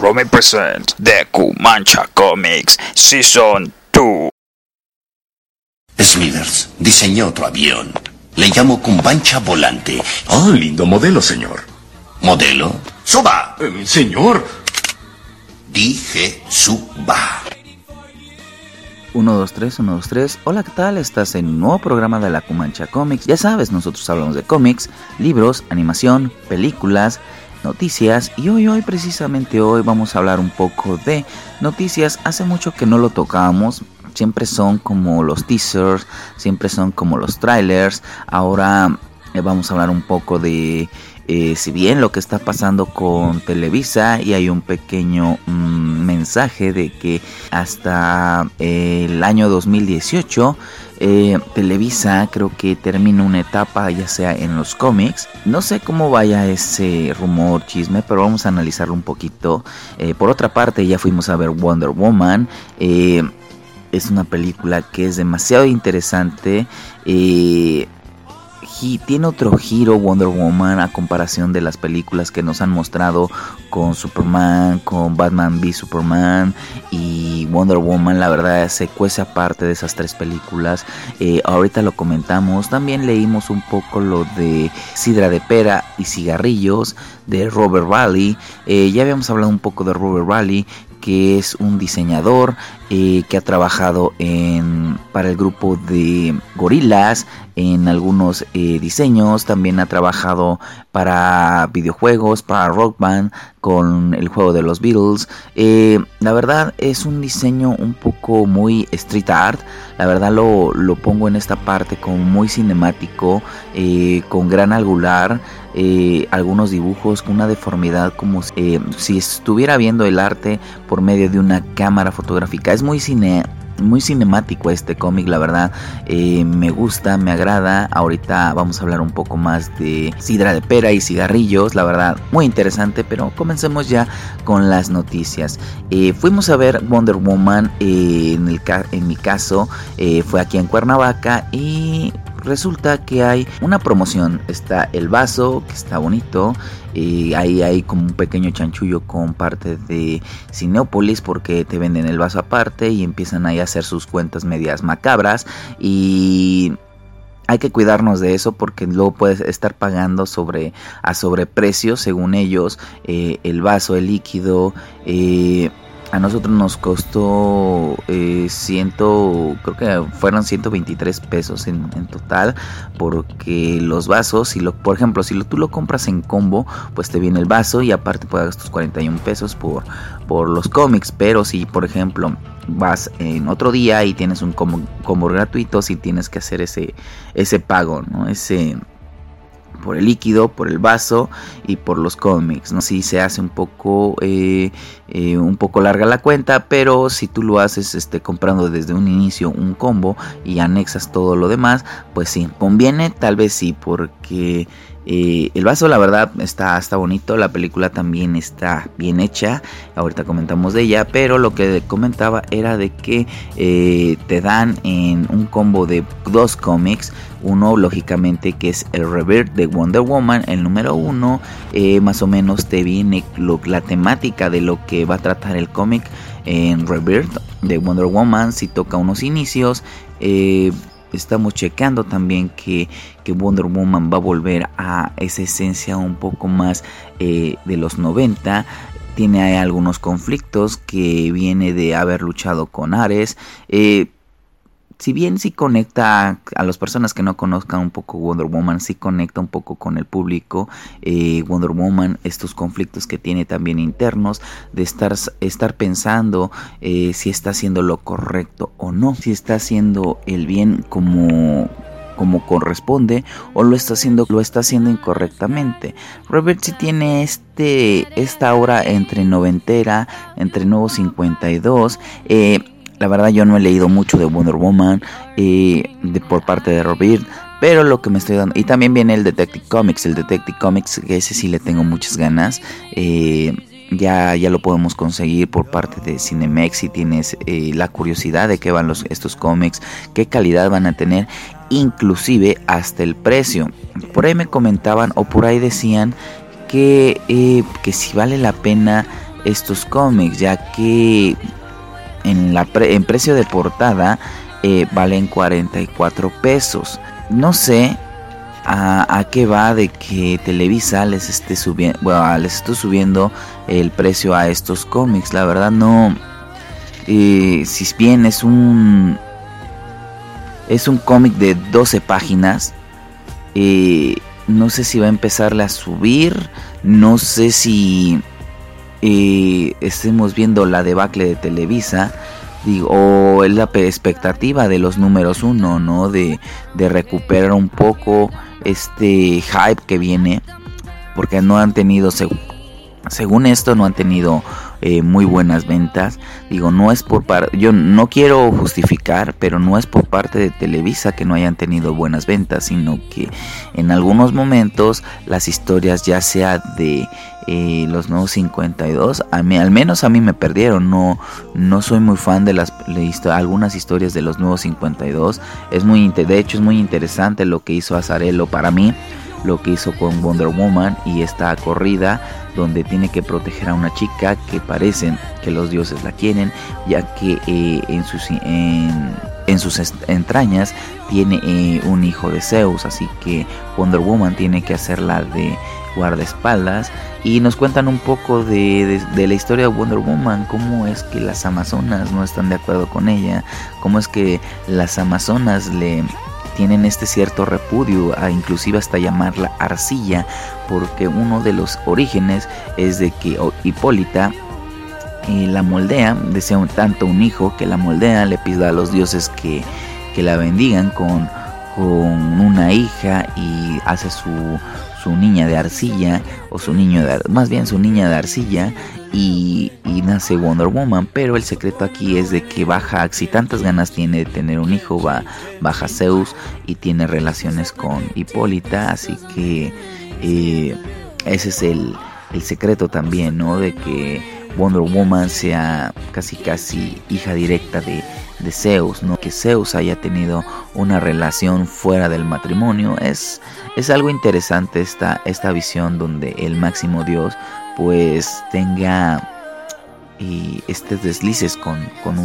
Rome present The Cumancha Comics Season 2. Smithers, diseñé otro avión. Le llamo Cumbancha Volante. Ah, lindo modelo, señor. ¿Modelo? ¡Suba! Señor. Dije suba. 1, 2, 3, 1, 2, 3. Hola, ¿qué tal? Estás en un nuevo programa de la Cumancha Comics. Ya sabes, nosotros hablamos de cómics, libros, animación, películas, noticias. Y hoy, precisamente hoy, vamos a hablar un poco de noticias. Hace mucho que no lo tocábamos. Siempre son como los teasers, siempre son como los trailers. Ahora vamos a hablar un poco de, si bien lo que está pasando con Televisa, y hay un pequeño mensaje de que hasta el año 2018 Televisa creo que termina una etapa, ya sea en los cómics. No sé cómo vaya ese rumor, chisme, pero vamos a analizarlo un poquito. Por otra parte, ya fuimos a ver Wonder Woman. Es una película que es demasiado interesante. Y tiene otro giro Wonder Woman a comparación de las películas que nos han mostrado con Superman, con Batman v Superman y Wonder Woman. La verdad se cuece aparte de esas tres películas. Ahorita lo comentamos. También leímos un poco lo de Sidra de Pera y Cigarrillos de Robert Raleigh. Ya habíamos hablado un poco de Robert Raleigh, que es un diseñador que ha trabajado para el grupo de Gorillaz en algunos diseños. También ha trabajado para videojuegos, para Rock Band, con el juego de los Beatles. La verdad es un diseño un poco muy street art. La verdad lo pongo en esta parte como muy cinemático, con gran angular. Algunos dibujos con una deformidad como si estuviera viendo el arte por medio de una cámara fotográfica. Es muy cinemático este cómic, la verdad. Me gusta, me agrada. Ahorita vamos a hablar un poco más de Sidra de Pera y Cigarrillos. La verdad, muy interesante, pero comencemos ya con las noticias. Fuimos a ver Wonder Woman. En mi caso fue aquí en Cuernavaca, y resulta que hay una promoción. Está el vaso, que está bonito. Ahí hay como un pequeño chanchullo con parte de Cinépolis, porque te venden el vaso aparte y empiezan ahí a hacer sus cuentas medias macabras. Y hay que cuidarnos de eso, porque luego puedes estar pagando a sobreprecio, según ellos, el vaso, el líquido. A nosotros nos costó creo que fueron 123 pesos en total, porque los vasos, por ejemplo, si tú lo compras en combo, pues te viene el vaso y aparte pagas tus 41 pesos por los cómics. Pero si, por ejemplo, vas en otro día y tienes un combo gratuito, si tienes que hacer ese pago, ¿no? Por el líquido, por el vaso y por los cómics, ¿no? Sí se hace un poco larga la cuenta, pero si tú lo haces comprando desde un inicio un combo y anexas todo lo demás, pues sí, conviene, tal vez sí, porque el vaso, la verdad, está bonito. La película también está bien hecha. Ahorita comentamos de ella, pero lo que comentaba era de que te dan en un combo de 2 cómics. Uno, lógicamente, que es el Rebirth de Wonder Woman, el número 1. Más o menos te viene la temática de lo que va a tratar el cómic en Rebirth de Wonder Woman. Si toca unos inicios. Estamos checando también que Wonder Woman va a volver a esa esencia un poco más de los 90. Tiene algunos conflictos que viene de haber luchado con Ares. Si bien sí conecta a las personas que no conozcan un poco Wonder Woman, sí conecta un poco con el público. Wonder Woman, estos conflictos que tiene también internos, de estar pensando si está haciendo lo correcto o no, si está haciendo el bien como corresponde, o lo está haciendo incorrectamente. Robert sí tiene esta aura entre noventera, entre nuevo 52. La verdad, yo no he leído mucho de Wonder Woman por parte de Robert, pero lo que me estoy dando, y también viene el Detective Comics, que ese sí le tengo muchas ganas. Ya lo podemos conseguir por parte de Cinemex. Si tienes la curiosidad de qué van estos cómics, qué calidad van a tener, inclusive hasta el precio. Por ahí me comentaban, o por ahí decían que si vale la pena estos cómics, ya que en precio de portada valen 44 pesos. No sé a qué va de que Televisa les esté subiendo el precio a estos cómics. La verdad no, si bien es un cómic de 12 páginas, no sé si va a empezarle a subir, no sé si estemos viendo la debacle de Televisa, o es la expectativa de los números 1, ¿no? De recuperar un poco este hype que viene, porque no han tenido, según esto, no han tenido muy buenas ventas. No es yo no quiero justificar, pero no es por parte de Televisa que no hayan tenido buenas ventas, sino que en algunos momentos las historias, ya sea de los Nuevos 52, al menos a mí me perdieron. No soy muy fan de algunas historias de los Nuevos 52. De hecho es muy interesante lo que hizo Azzarello para mí, lo que hizo con Wonder Woman y esta corrida donde tiene que proteger a una chica que parecen que los dioses la quieren, ya que en sus entrañas tiene un hijo de Zeus, así que Wonder Woman tiene que hacerla de guardaespaldas. Y nos cuentan un poco de la historia de Wonder Woman, cómo es que las amazonas no están de acuerdo con ella, cómo es que las amazonas tienen este cierto repudio, inclusive hasta llamarla arcilla, porque uno de los orígenes es de que Hipólita la moldea, desea tanto un hijo que la moldea, le pide a los dioses que la bendigan con una hija, y hace su niña de arcilla, o su niña de arcilla, y nace Wonder Woman. Pero el secreto aquí es de que si tantas ganas tiene de tener un hijo, baja Zeus y tiene relaciones con Hipólita, así que ese es el secreto también, ¿no? De que Wonder Woman sea casi hija directa de Zeus, ¿no? Que Zeus haya tenido una relación fuera del matrimonio. Es algo interesante esta visión donde el máximo dios pues tenga deslices con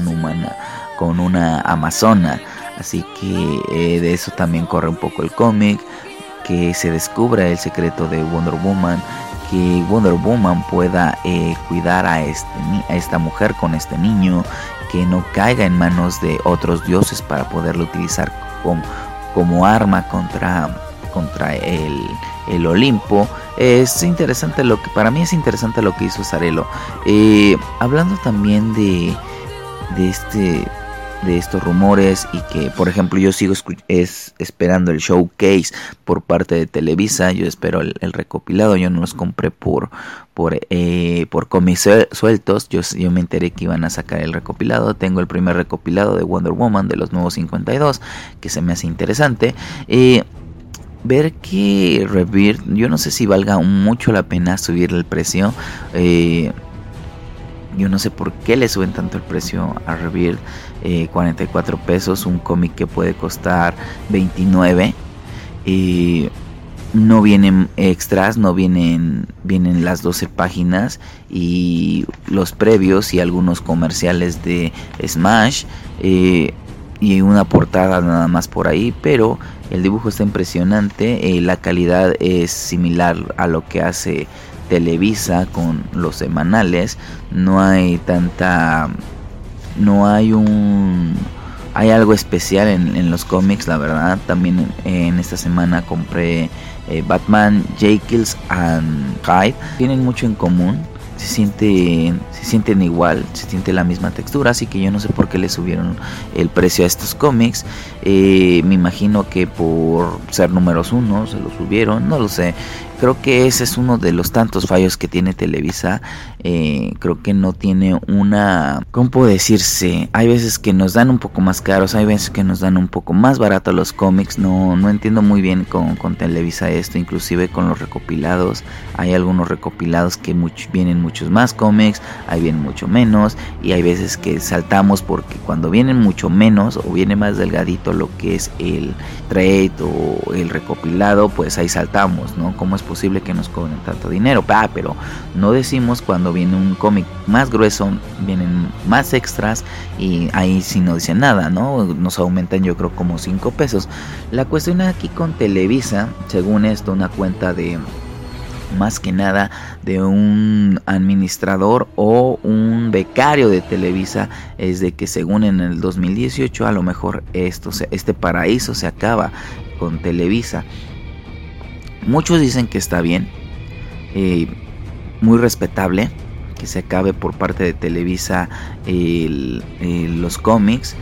una amazona. Así que de eso también corre un poco el cómic, que se descubra el secreto de Wonder Woman, que Wonder Woman pueda cuidar a esta mujer con este niño, que no caiga en manos de otros dioses para poderlo utilizar como arma contra el Olimpo. Para mí es interesante lo que hizo Azzarello. Hablando también de estos rumores, y que por ejemplo yo sigo esperando el showcase por parte de Televisa. Yo espero el recopilado. Yo no los compré por cómics sueltos. Yo me enteré que iban a sacar el recopilado. Tengo el primer recopilado de Wonder Woman de los Nuevos 52, que se me hace interesante. Ver que Rebirth, yo no sé si valga mucho la pena subirle el precio. Yo no sé por qué le suben tanto el precio a Rebirth. 44 pesos, un cómic que puede costar 29. No vienen extras, no vienen las 12 páginas y los previos y algunos comerciales de Smash, y una portada nada más por ahí, pero el dibujo está impresionante. La calidad es similar a lo que hace Televisa con los semanales. Hay algo especial en los cómics, la verdad. También en esta semana compré Batman, Jekyll and Hyde. Tienen mucho en común. Se sienten igual, se siente la misma textura, así que yo no sé por qué le subieron el precio a estos cómics. Me imagino que por ser números 1 se lo subieron, no lo sé. Creo que ese es uno de los tantos fallos que tiene Televisa. Creo que no tiene ¿cómo puedo decirse? Hay veces que nos dan un poco más caros, hay veces que nos dan un poco más barato los cómics. No entiendo muy bien con Televisa esto, inclusive con los recopilados. Hay algunos recopilados que vienen muchos más cómics, hay vienen mucho menos, y hay veces que saltamos porque cuando vienen mucho menos o viene más delgadito lo que es el trade o el recopilado, pues ahí saltamos, ¿no? ¿Cómo es posible que nos cobren tanto dinero? Pero no decimos cuando viene un cómic más grueso, vienen más extras y ahí sí no dicen nada, ¿no? Nos aumentan yo creo como 5 pesos. La cuestión aquí con Televisa, según esto, una cuenta de más que nada de un administrador o un becario de Televisa, es de que según en el 2018 a lo mejor este paraíso se acaba con Televisa. Muchos dicen que está bien, muy respetable que se acabe por parte de Televisa los cómics.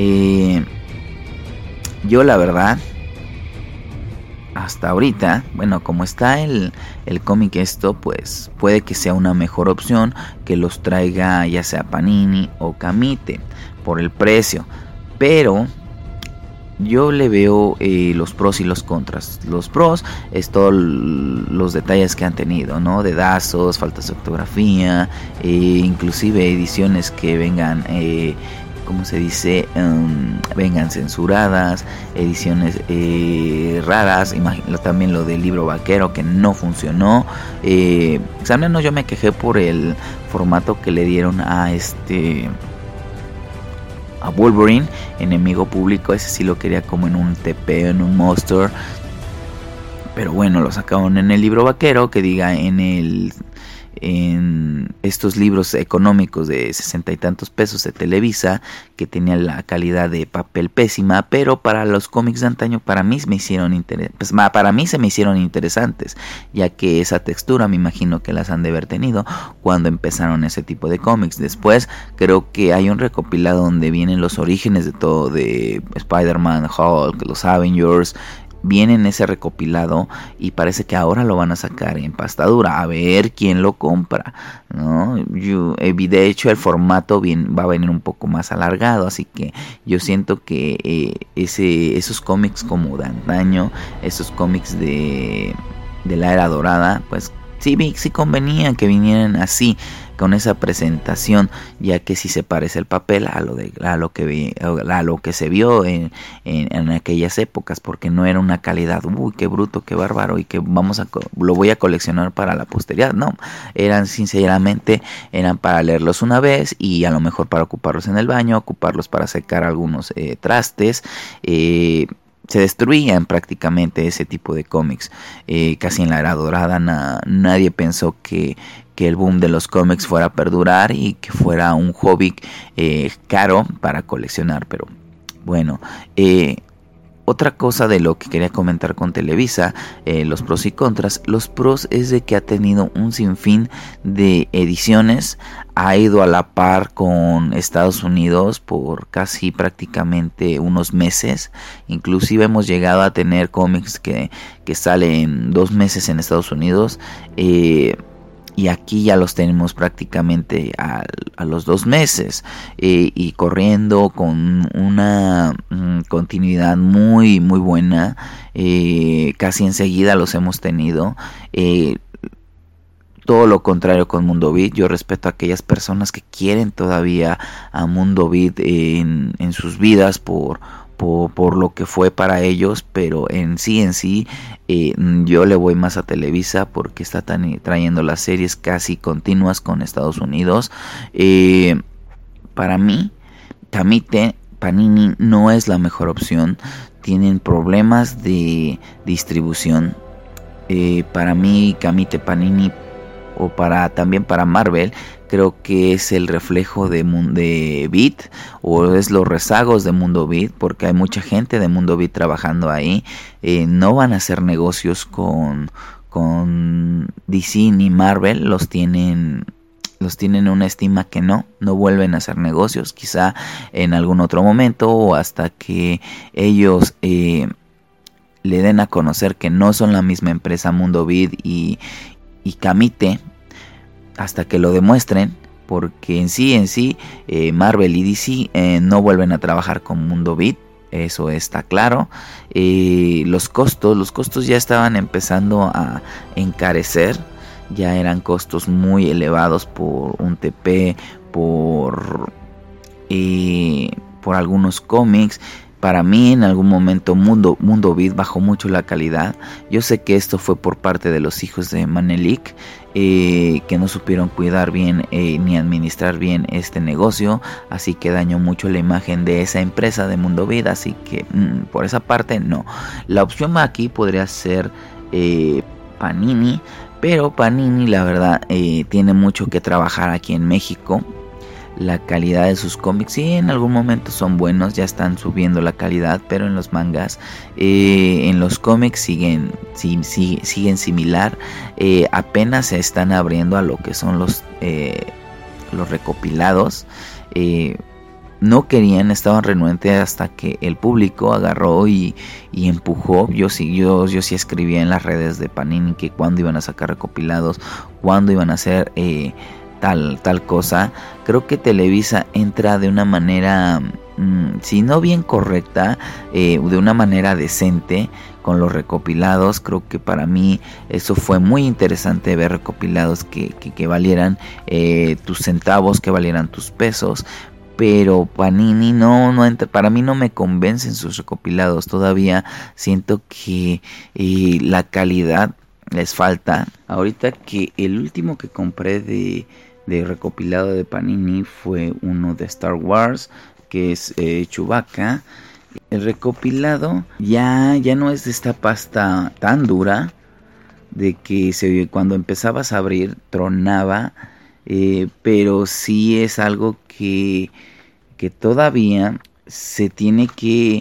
Yo la verdad, hasta ahorita, bueno, como está el cómic pues puede que sea una mejor opción que los traiga ya sea Panini o Camite por el precio, pero yo le veo los pros y los contras. Los pros es todos los detalles que han tenido, ¿no? Dedazos, faltas de ortografía, inclusive ediciones que vengan ¿cómo se dice? Vengan censuradas, ediciones raras. También lo del libro vaquero que no funcionó. Al menos yo me quejé por el formato que le dieron a Wolverine, enemigo público. Ese sí lo quería como en un TP, en un Monster. Pero bueno, lo sacaron en el libro vaquero, que diga en estos libros económicos de 60 y tantos pesos de Televisa, que tenían la calidad de papel pésima, pero para los cómics de antaño para mí se me hicieron interesantes, ya que esa textura me imagino que las han de haber tenido cuando empezaron ese tipo de cómics. Después creo que hay un recopilado donde vienen los orígenes de todo, de Spider-Man, Hulk, los Avengers. Viene en ese recopilado y parece que ahora lo van a sacar en pasta dura, a ver quién lo compra, ¿no? De hecho el formato va a venir un poco más alargado, así que yo siento que esos cómics como de antaño, esos cómics de la era dorada, pues sí convenían que vinieran así, con esa presentación, ya que sí se parece el papel a lo que se vio en aquellas épocas, porque no era una calidad, qué bruto, qué bárbaro, y que lo voy a coleccionar para la posteridad. No, sinceramente eran para leerlos una vez y a lo mejor para ocuparlos en el baño, ocuparlos para secar algunos trastes. Se destruían prácticamente ese tipo de cómics. Casi en la era dorada nadie pensó que el boom de los cómics fuera a perdurar y que fuera un hobby caro para coleccionar. Pero bueno, otra cosa de lo que quería comentar con Televisa, los pros y contras. Los pros es de que ha tenido un sinfín de ediciones, ha ido a la par con Estados Unidos por casi prácticamente unos meses. Inclusive hemos llegado a tener cómics que salen 2 meses en Estados Unidos, y aquí ya los tenemos prácticamente a los 2 meses, y corriendo con una continuidad muy muy buena. Casi enseguida los hemos tenido. Todo lo contrario con Mundo Beat. Yo respeto a aquellas personas que quieren todavía a Mundo Beat en sus vidas por lo que fue para ellos, pero en sí yo le voy más a Televisa porque está trayendo las series casi continuas con Estados Unidos. Para mí, Camite, Panini no es la mejor opción. Tienen problemas de distribución. Para mí, Camite, Panini, o también para Marvel, creo que es el reflejo de Beat, o es los rezagos de Mundo Beat, porque hay mucha gente de Mundo Beat trabajando ahí. No van a hacer negocios con DC ni Marvel. Los tienen una estima que no vuelven a hacer negocios, quizá en algún otro momento, o hasta que ellos le den a conocer que no son la misma empresa Mundo Beat y Camite, hasta que lo demuestren, porque en sí Marvel y DC no vuelven a trabajar con Mundo Beat, eso está claro. Los costos ya estaban empezando a encarecer, ya eran costos muy elevados por un TP, por algunos cómics. Para mí en algún momento Mundo Beat bajó mucho la calidad. Yo sé que esto fue por parte de los hijos de Manelik, que no supieron cuidar bien ni administrar bien este negocio, así que dañó mucho la imagen de esa empresa de Mundo Beat, así que por esa parte no. La opción aquí podría ser Panini, pero Panini la verdad tiene mucho que trabajar aquí en México. La calidad de sus cómics sí en algún momento son buenos, ya están subiendo la calidad, pero en los mangas, en los cómics siguen similar. Apenas se están abriendo a lo que son los recopilados. No querían, estaban renuentes hasta que el público agarró y empujó. Yo sí escribía en las redes de Panini que cuándo iban a sacar recopilados, cuándo iban a hacer tal cosa. Creo que Televisa entra de una manera, si no bien correcta, de una manera decente con los recopilados. Creo que para mí eso fue muy interesante, ver recopilados que valieran tus centavos, que valieran tus pesos. Pero Panini no entra, para mí no me convencen sus recopilados. Todavía siento que la calidad les falta. Ahorita que el último que compré de recopilado de Panini fue uno de Star Wars, que es Chewbacca. El recopilado ya no es de esta pasta tan dura, de que cuando empezabas a abrir tronaba, pero sí es algo que todavía se tiene que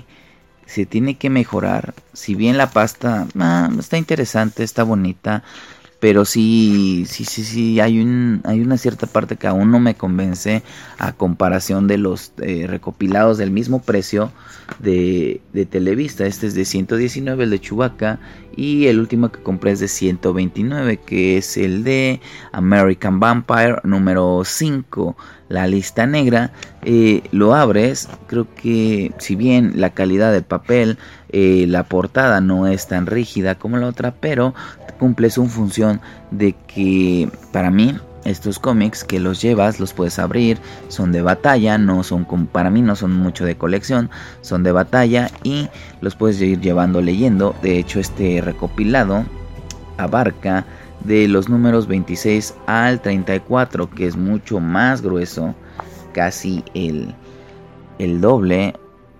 mejorar. Si bien la pasta está interesante, está bonita, pero sí hay una cierta parte que aún no me convence, a comparación de los recopilados del mismo precio de Televisa. Este es de 119, el de Chewbacca, y el último que compré es de 129, que es el de American Vampire número 5, la lista negra. Lo abres, creo que si bien la calidad del papel, la portada no es tan rígida como la otra, pero cumple su función de que para mí estos cómics que los llevas, los puedes abrir, son de batalla, para mí no son mucho de colección, son de batalla y los puedes ir llevando leyendo. De hecho, este recopilado abarca de los números 26 al 34, que es mucho más grueso, casi el doble,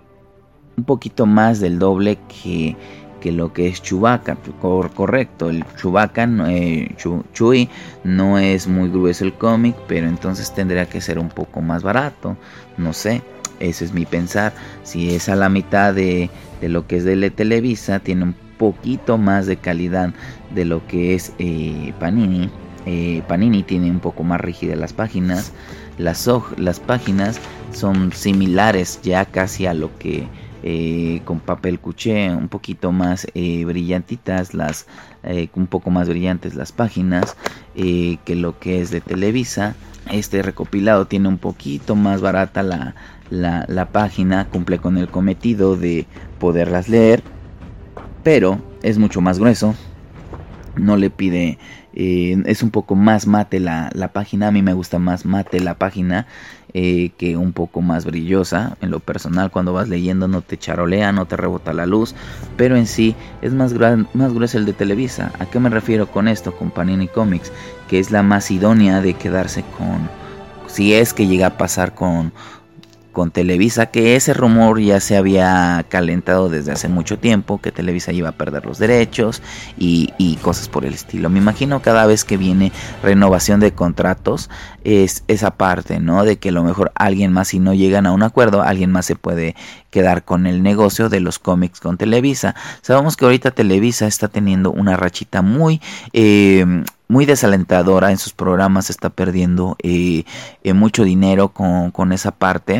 un poquito más del doble que lo que es Chewbacca. Correcto, el Chewbacca, Chewie, no es muy grueso el cómic, pero entonces tendría que ser un poco más barato. No sé, ese es mi pensar. Si es a la mitad de lo que es de Televisa, tiene un poquito más de calidad de lo que es Panini. Panini tiene un poco más rígidas las páginas. Las páginas son similares ya casi a lo que con papel cuché, un poquito más brillantitas, un poco más brillantes las páginas que lo que es de Televisa. Este recopilado tiene un poquito más barata la página, cumple con el cometido de poderlas leer, pero es mucho más grueso. No le pide, es un poco más mate la página. A mí me gusta más mate la página que un poco más brillosa. En lo personal, cuando vas leyendo no te charolea, no te rebota la luz, pero en sí es más grueso el de Televisa. ¿A qué me refiero con esto? Con Panini Comics, que es la más idónea de quedarse con, si es que llega a pasar con Televisa, que ese rumor ya se había calentado desde hace mucho tiempo, que Televisa iba a perder los derechos y cosas por el estilo. Me imagino cada vez que viene renovación de contratos es esa parte, ¿no? De que a lo mejor alguien más, si no llegan a un acuerdo, alguien más se puede quedar con el negocio de los cómics con Televisa. Sabemos que ahorita Televisa está teniendo una rachita muy desalentadora en sus programas, está perdiendo mucho dinero con esa parte.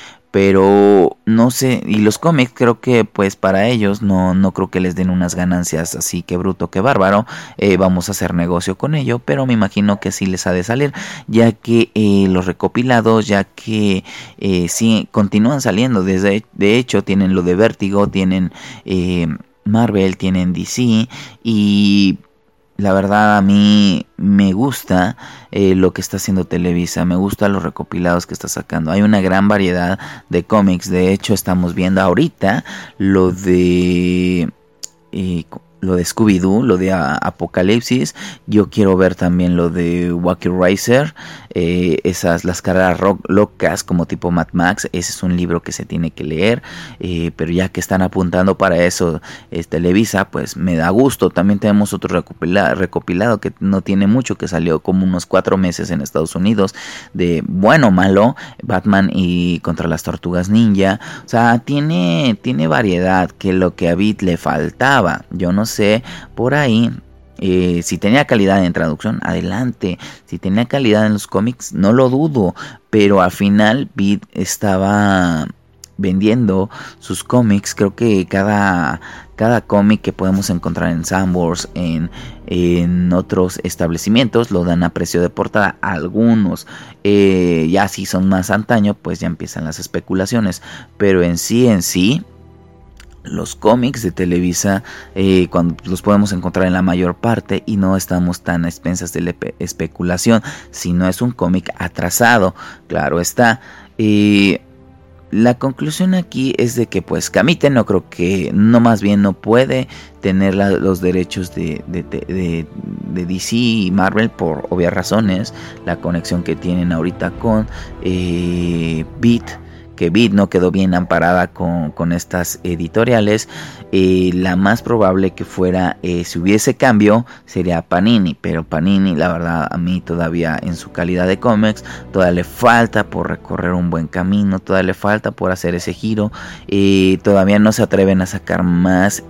Pero no sé, y los cómics creo que pues para ellos no creo que les den unas ganancias así que bruto, que bárbaro. Vamos a hacer negocio con ello, pero me imagino que sí les ha de salir, ya que los recopilados, ya que sí continúan saliendo. De hecho tienen lo de Vértigo, tienen Marvel, tienen DC, y La verdad a mí me gusta lo que está haciendo Televisa, me gustan los recopilados que está sacando. Hay una gran variedad de cómics, de hecho estamos viendo ahorita lo de Scooby-Doo, lo de Apocalipsis. Yo quiero ver también lo de Wacky Racer, las carreras locas como tipo Mad Max. Ese es un libro que se tiene que leer, pero ya que están apuntando para eso Televisa, pues me da gusto. También tenemos otro recopilado que no tiene mucho, que salió como unos 4 meses en Estados Unidos, de bueno o malo, Batman y contra las Tortugas Ninja. O sea, tiene variedad, que lo que a Beat le faltaba. Yo no sé, por ahí, si tenía calidad en traducción, adelante. Si tenía calidad en los cómics, no lo dudo. Pero al final Beat estaba vendiendo sus cómics. Creo que cada cómic que podemos encontrar en Sanborns, en otros establecimientos, lo dan a precio de portada. Algunos ya si son más antaño, pues ya empiezan las especulaciones. Pero en sí, los cómics de Televisa, cuando los podemos encontrar en la mayor parte y no estamos tan a expensas de la especulación, si no es un cómic atrasado, claro está. La conclusión aquí es de que pues Camite no creo que, no, más bien no puede tener los derechos de DC y Marvel por obvias razones, la conexión que tienen ahorita con Beat, que Beat no quedó bien amparada con estas editoriales. La más probable que fuera, si hubiese cambio, sería Panini, pero Panini, la verdad, a mí todavía en su calidad de cómics, todavía le falta por recorrer un buen camino, todavía le falta por hacer ese giro, todavía no se atreven a sacar más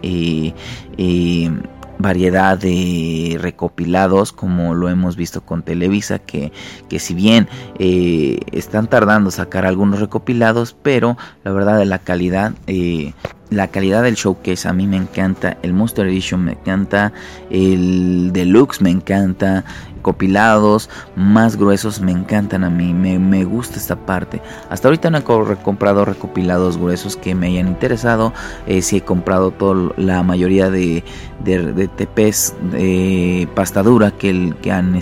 variedad de recopilados como lo hemos visto con Televisa, que si bien están tardando sacar algunos recopilados, pero la verdad de la calidad del showcase a mí me encanta, el Monster Edition me encanta, el Deluxe me encanta, compilados más gruesos me encantan a mí, me gusta esta parte. Hasta ahorita no he comprado recopilados gruesos que me hayan interesado. Sí he comprado la mayoría de TPs de pasta dura que han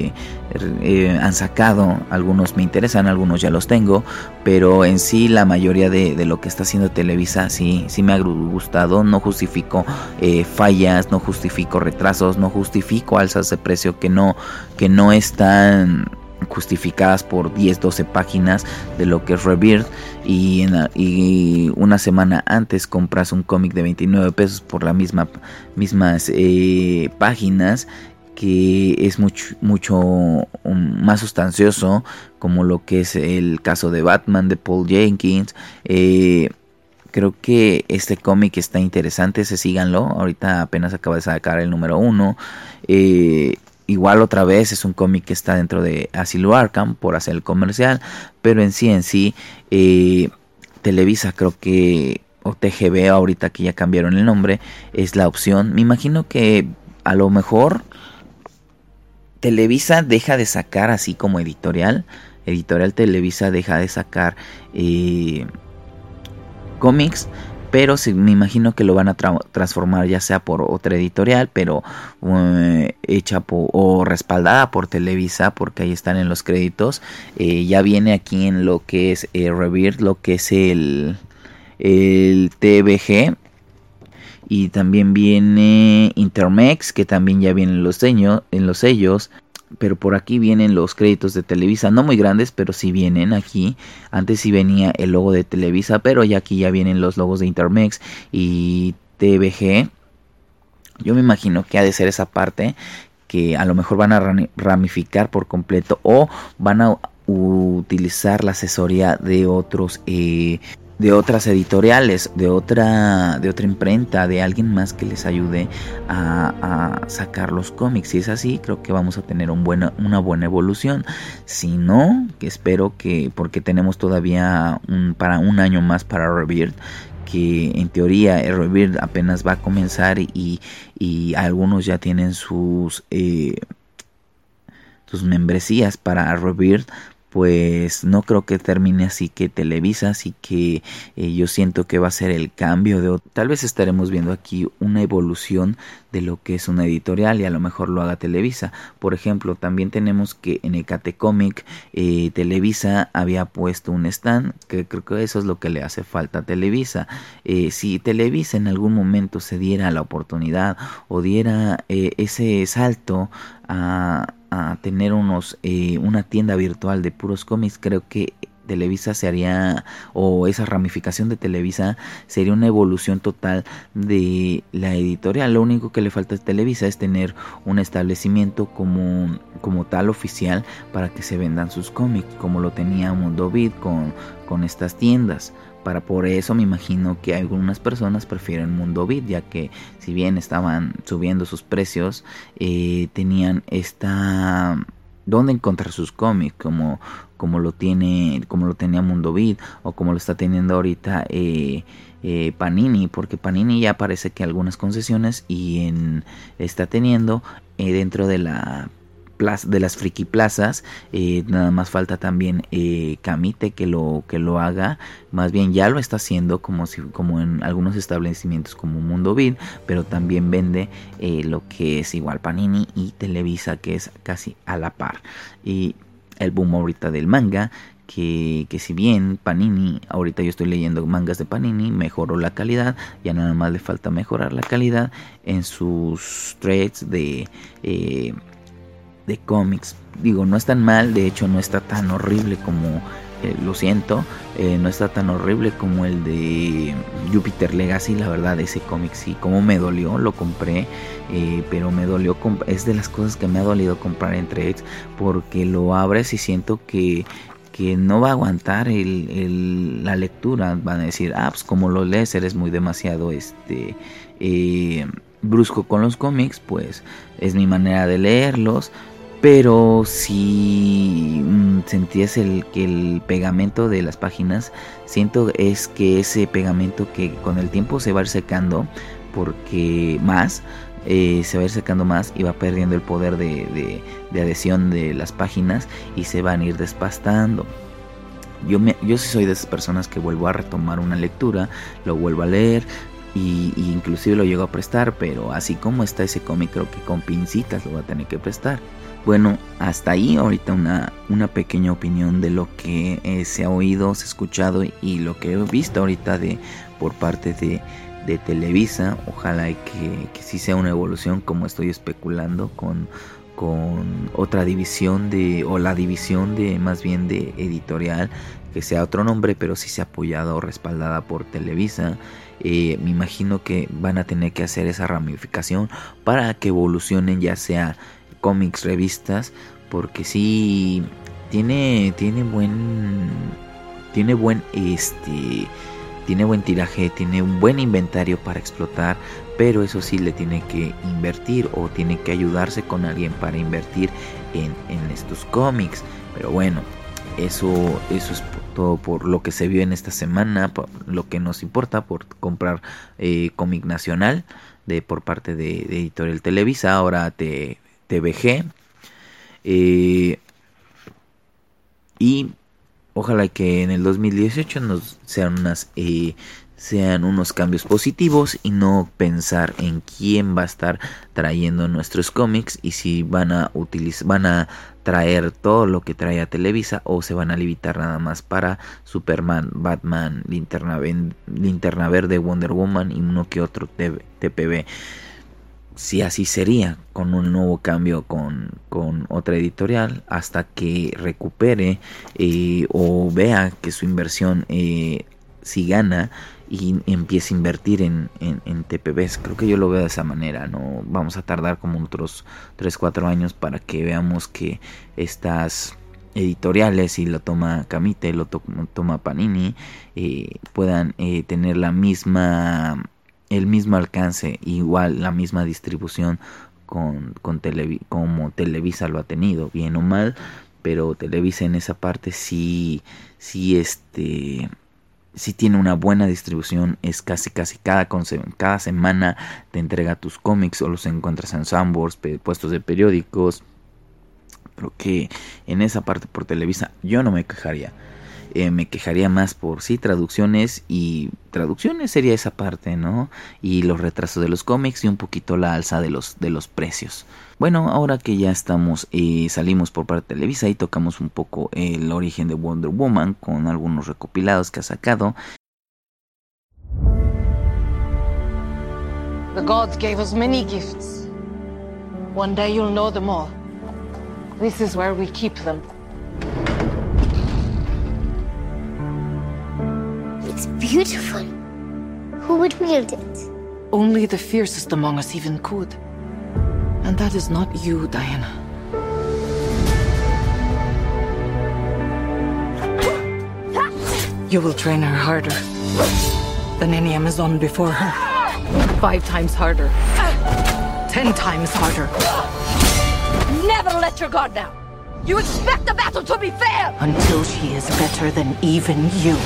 sacado. Algunos me interesan, algunos ya los tengo, pero en sí la mayoría de lo que está haciendo Televisa sí me ha gustado. No justifico fallas, no justifico retrasos, no justifico alzas de precio que no están justificadas por 10-12 páginas de lo que es Rebirth, y una semana antes compras un cómic de 29 pesos por las mismas páginas, que es mucho más sustancioso, como lo que es el caso de Batman de Paul Jenkins. Creo que este cómic está interesante, síganlo. Ahorita apenas acaba de sacar el número 1. Igual otra vez es un cómic que está dentro de Asylum Arkham por hacer el comercial, pero en sí Televisa, creo que, o TGV ahorita que ya cambiaron el nombre, es la opción. Me imagino que a lo mejor Televisa deja de sacar, así como editorial Televisa deja de sacar cómics, pero me imagino que lo van a transformar ya sea por otra editorial, pero hecha o respaldada por Televisa, porque ahí están en los créditos. Ya viene aquí en lo que es Rebirth, lo que es el TVG, y también viene Intermex, que también ya viene en los sellos. Pero por aquí vienen los créditos de Televisa, no muy grandes, pero sí vienen aquí. Antes sí venía el logo de Televisa, pero ya aquí ya vienen los logos de Intermex y TVG. Yo me imagino que ha de ser esa parte, que a lo mejor van a ramificar por completo, o van a utilizar la asesoría de otros de otras editoriales, de otra imprenta, de alguien más que les ayude a sacar los cómics. Si es así, creo que vamos a tener una buena evolución. Si no, que espero que, porque tenemos todavía para un año más para Rebirth, que en teoría el Rebirth apenas va a comenzar, y algunos ya tienen sus membresías para Rebirth, pues no creo que termine así que Televisa, así que yo siento que va a ser el cambio tal vez estaremos viendo aquí una evolución de lo que es una editorial y a lo mejor lo haga Televisa. Por ejemplo, también tenemos que en Ecate Comic Televisa había puesto un stand, que creo que eso es lo que le hace falta a Televisa. Si Televisa en algún momento se diera la oportunidad o diera ese salto a tener una tienda virtual de puros cómics, creo que Televisa se haría, o esa ramificación de Televisa sería una evolución total de la editorial. Lo único que le falta a Televisa es tener un establecimiento como tal oficial para que se vendan sus cómics, como lo tenía Mundo Beat con estas tiendas. Por eso me imagino que algunas personas prefieren Mundo Beat, ya que si bien estaban subiendo sus precios, tenían dónde encontrar sus cómics, como lo tenía Mundo Beat, o como lo está teniendo ahorita Panini, porque Panini ya parece que algunas concesiones está teniendo dentro de las friki plazas. Nada más falta también Camite que lo haga, más bien ya lo está haciendo como en algunos establecimientos como Mundo Beat, pero también vende lo que es igual Panini y Televisa, que es casi a la par. Y el boom ahorita del manga, que si bien Panini, ahorita yo estoy leyendo mangas de Panini, mejoró la calidad, ya nada más le falta mejorar la calidad en sus threads de cómics. Digo, no es tan mal, de hecho no está tan horrible como lo siento, no está tan horrible como el de Jupiter Legacy. La verdad, ese cómic sí, como me dolió, lo compré, pero me dolió, es de las cosas que me ha dolido comprar en trades, porque lo abres y siento que no va a aguantar la lectura. Van a decir, pues como lo lees eres muy demasiado brusco con los cómics. Pues es mi manera de leerlos, pero si sentías que el pegamento de las páginas, siento es que ese pegamento que con el tiempo se va a ir secando, porque se va a ir secando más y va perdiendo el poder de adhesión de las páginas y se van a ir despastando. Yo sí soy de esas personas que vuelvo a retomar una lectura, lo vuelvo a leer y inclusive lo llego a prestar, pero así como está ese cómic, creo que con pincitas lo voy a tener que prestar. Bueno, hasta ahí ahorita una pequeña opinión de lo que se ha oído, se ha escuchado y lo que he visto ahorita por parte de Televisa. Ojalá que sí sea una evolución, como estoy especulando, con otra división o la división más bien de editorial, que sea otro nombre, pero sí sea apoyada o respaldada por Televisa. Me imagino que van a tener que hacer esa ramificación para que evolucionen, ya sea cómics, revistas, porque sí tiene buen tiraje, tiene un buen inventario para explotar, pero eso sí le tiene que invertir o tiene que ayudarse con alguien para invertir en estos cómics. Pero bueno, eso es todo por lo que se vio en esta semana, por lo que nos importa, por comprar cómic nacional por parte de Editorial Televisa, ahora TVG, y ojalá que en el 2018 sean unos cambios positivos y no pensar en quién va a estar trayendo nuestros cómics y si van a traer todo lo que trae a Televisa o se van a limitar nada más para Superman, Batman, Linterna Verde, Wonder Woman y uno que otro TPB. Si así sería, con un nuevo cambio con otra editorial, hasta que recupere o vea que su inversión si gana y empiece a invertir en TPBs. Creo que yo lo veo de esa manera. No vamos a tardar como otros 3-4 años para que veamos que estas editoriales, si lo toma Camite, lo toma Panini, puedan tener el mismo alcance, igual la misma distribución como Televisa lo ha tenido, bien o mal, pero Televisa en esa parte sí tiene una buena distribución. Es casi cada semana te entrega tus cómics o los encuentras en Sanborns, puestos de periódicos, Creo que en esa parte por Televisa yo no me quejaría. Me quejaría más por sí traducciones, y traducciones sería esa parte, ¿no? Y los retrasos de los cómics y un poquito la alza de los precios. Bueno, ahora que ya estamos, salimos por parte de Televisa y tocamos un poco el origen de Wonder Woman con algunos recopilados que ha sacado. The gods gave us many gifts. One day you'll know them all. This is where we keep them. It's beautiful. Who would wield it? Only the fiercest among us even could. And that is not you, Diana. You will train her harder than any Amazon before her. 5 times harder. 10 times harder. Never let your guard down. You expect the battle to be fair. Until she is better than even you.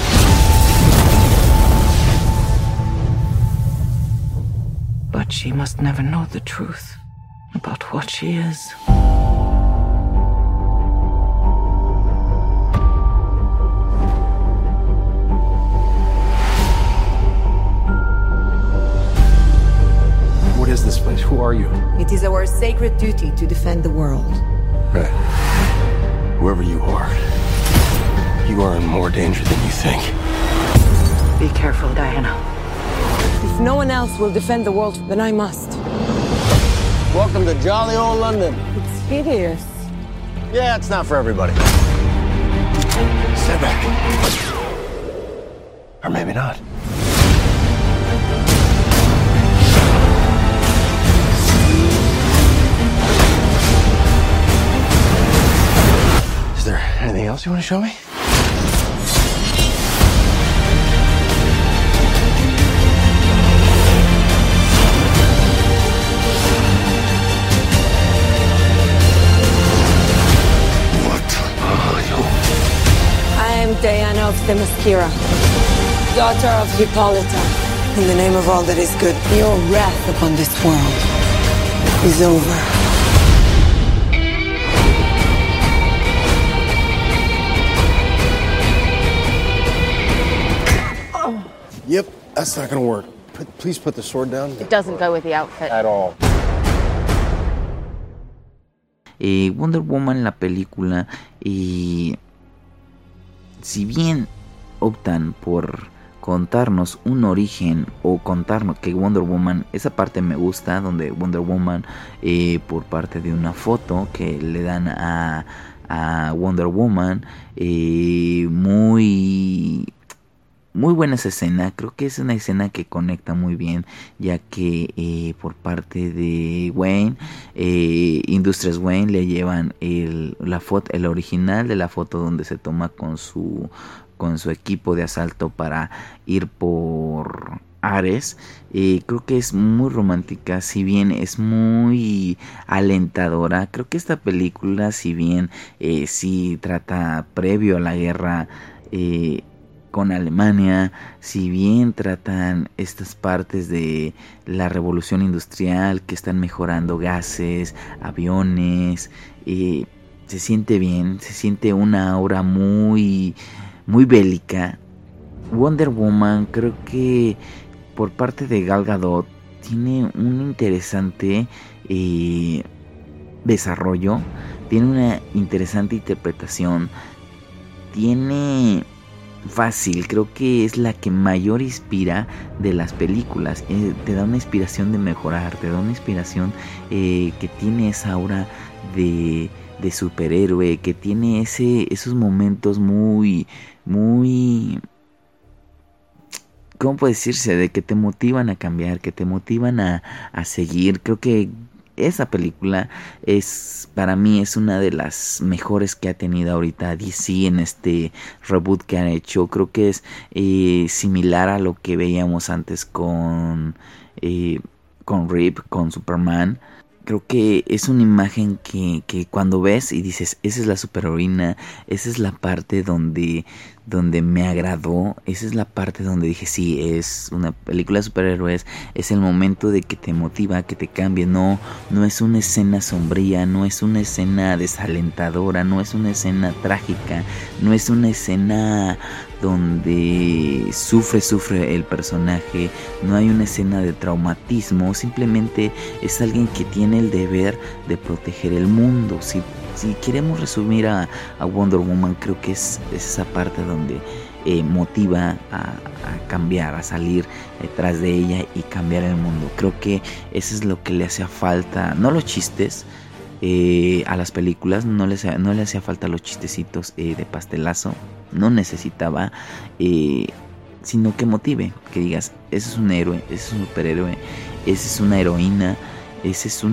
But she must never know the truth about what she is. What is this place? Who are you? It is our sacred duty to defend the world. Right. Whoever you are in more danger than you think. Be careful, Diana. If no one else will defend the world, then I must. Welcome to jolly old London. It's hideous. Yeah, it's not for everybody. Step back. Or maybe not. Is there anything else you want to show me? I am Diana of Themyscira, daughter of Hippolyta. In the name of all that is good, your wrath upon this world is over. Yep, that's not gonna work. Please put the sword down. It doesn't go with the outfit. At all. Wonder Woman, la película, si bien optan por contarnos un origen o contarnos que Wonder Woman, esa parte me gusta, donde Wonder Woman por parte de una foto que le dan a Wonder Woman, muy buena esa escena. Creo que es una escena que conecta muy bien, ya que por parte de Wayne, Industrias Wayne, le llevan la foto, el original de la foto donde se toma con su equipo de asalto para ir por Ares. Creo que es muy romántica, si bien es muy alentadora. Creo que esta película, si bien sí trata previo a la guerra con Alemania, si bien tratan estas partes de la revolución industrial, que están mejorando gases, aviones, se siente bien, se siente una aura muy bélica. Wonder Woman, creo que por parte de Gal Gadot tiene un interesante desarrollo, tiene una interesante interpretación, tiene fácil, creo que es la que mayor inspira de las películas. Te da una inspiración de mejorar, te da una inspiración que tiene esa aura de superhéroe, que tiene esos momentos muy, ¿cómo puede decirse? De que te motivan a cambiar, que te motivan a seguir. Creo que esa película para mí es una de las mejores que ha tenido ahorita DC en este reboot que han hecho. Creo que es similar a lo que veíamos antes con Rip, con Superman. Creo que es una imagen que cuando ves y dices, esa es la superheroína, esa es la parte donde me agradó, esa es la parte donde dije, sí, es una película de superhéroes, es el momento de que te motiva, que te cambie, no es una escena sombría, no es una escena desalentadora, no es una escena trágica, no es una escena donde sufre el personaje, no hay una escena de traumatismo, simplemente es alguien que tiene el deber de proteger el mundo. Si queremos resumir a Wonder Woman, creo que es esa parte donde motiva a cambiar, a salir detrás de ella y cambiar el mundo. Creo que eso es lo que le hacía falta, no los chistes a las películas, no le hacía falta los chistecitos de pastelazo, no necesitaba, sino que motive, que digas, ese es un héroe, ese es un superhéroe, esa es una heroína, esa es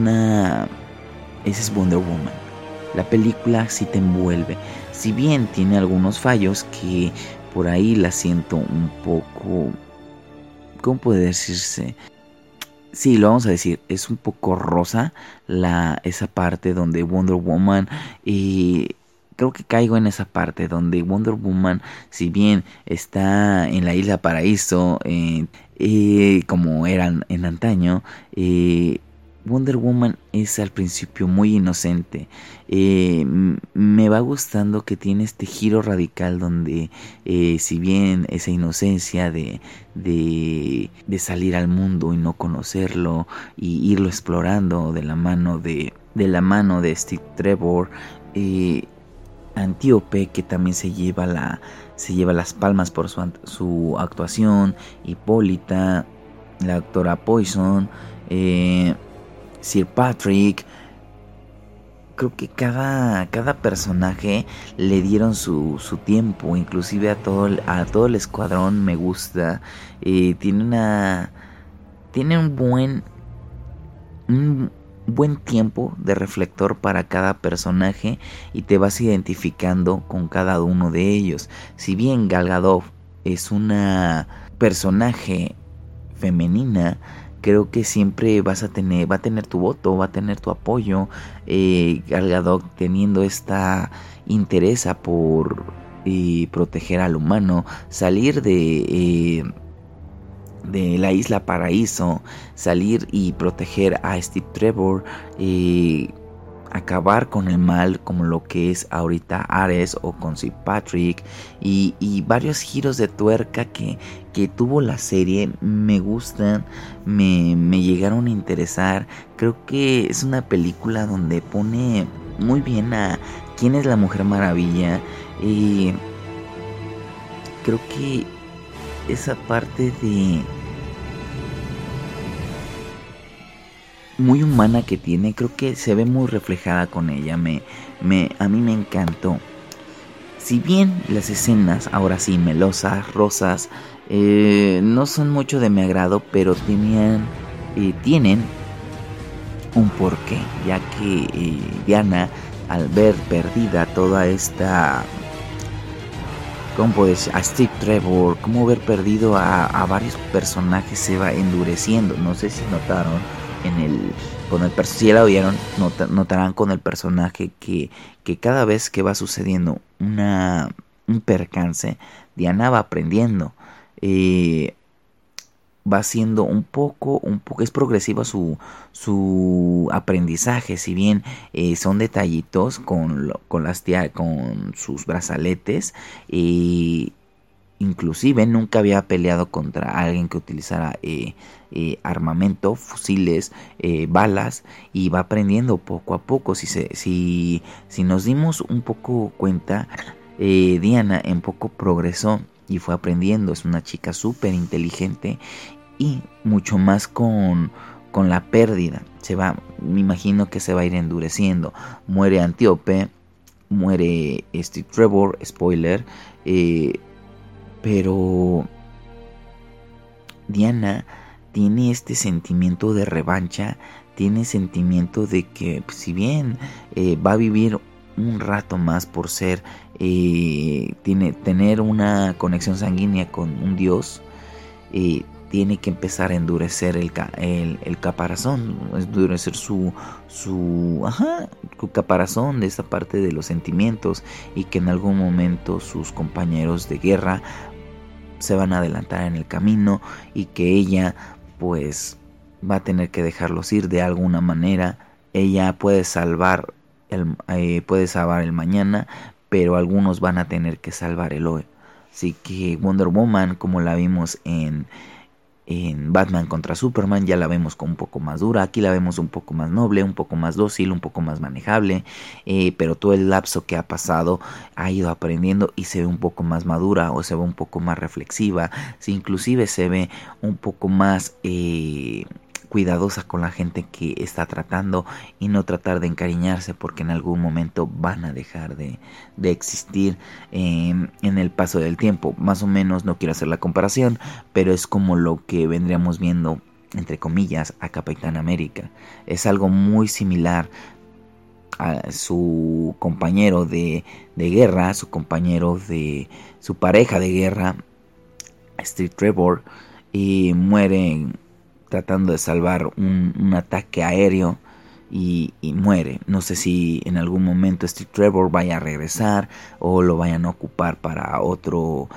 Wonder Woman. La película sí te envuelve, si bien tiene algunos fallos que por ahí la siento un poco, ¿cómo puede decirse? Sí, lo vamos a decir, es un poco rosa esa parte donde Wonder Woman, creo que caigo en esa parte donde Wonder Woman, si bien está en la Isla Paraíso, como eran en antaño, Wonder Woman es al principio muy inocente. Me va gustando que tiene este giro radical donde si bien esa inocencia de salir al mundo y no conocerlo y irlo explorando de la mano de Steve Trevor, Antíope, que también se lleva las palmas por su actuación, Hipólita, la doctora Poison, Sir Patrick. Creo que cada personaje le dieron su tiempo, inclusive a todo el escuadrón me gusta. Tiene un buen tiempo de reflector para cada personaje y te vas identificando con cada uno de ellos. Si bien Gal Gadot es una personaje femenina, creo que siempre va a tener tu voto, va a tener tu apoyo. Gal Gadot teniendo esta interés por proteger al humano, salir de la Isla Paraíso, salir y proteger a Steve Trevor, acabar con el mal como lo que es ahorita Ares o con Sir Patrick, y varios giros de tuerca que tuvo la serie me gustan, me llegaron a interesar. Creo que es una película donde pone muy bien a quién es la Mujer Maravilla. Creo que esa parte de muy humana que tiene, creo que se ve muy reflejada con ella. A mí me encantó. Si bien las escenas, ahora sí, melosas, rosas, no son mucho de mi agrado, pero tienen un porqué, ya que Diana, al ver perdida toda esta, ¿cómo puedes? A Steve Trevor, cómo ver perdido a varios personajes, se va endureciendo. No sé si notaron si la vieron, notarán con el personaje que cada vez que va sucediendo un percance, Diana va aprendiendo, va siendo un poco, es progresiva su aprendizaje. Si bien son detallitos con sus brazaletes, inclusive nunca había peleado contra alguien que utilizara armamento, fusiles, balas, y va aprendiendo poco a poco. Si nos dimos un poco cuenta, Diana en poco progresó y fue aprendiendo. Es una chica súper inteligente y mucho más con la pérdida. Me imagino que se va a ir endureciendo. Muere Antíope, muere Steve Trevor, spoiler, pero Diana tiene este sentimiento de revancha, tiene sentimiento de que si bien va a vivir un rato más por ser, tener una conexión sanguínea con un dios, tiene que empezar a endurecer el caparazón, endurecer su caparazón de esta parte de los sentimientos, y que en algún momento sus compañeros de guerra se van a adelantar en el camino y que ella pues va a tener que dejarlos ir de alguna manera. Ella puede salvar el mañana, pero algunos van a tener que salvar el hoy. Así que Wonder Woman, como la vimos en Batman contra Superman, ya la vemos con un poco más dura. Aquí la vemos un poco más noble, un poco más dócil, un poco más manejable, pero todo el lapso que ha pasado ha ido aprendiendo y se ve un poco más madura, o se ve un poco más reflexiva, inclusive se ve un poco más cuidadosa con la gente que está tratando, y no tratar de encariñarse, porque en algún momento van a dejar de existir en el paso del tiempo. Más o menos, no quiero hacer la comparación, pero es como lo que vendríamos viendo, entre comillas, a Capitán América. Es algo muy similar a su compañero de guerra, su pareja de guerra, Steve Trevor, y muere tratando de salvar un ataque aéreo y muere. No sé si en algún momento Steve Trevor vaya a regresar o lo vayan a ocupar para otra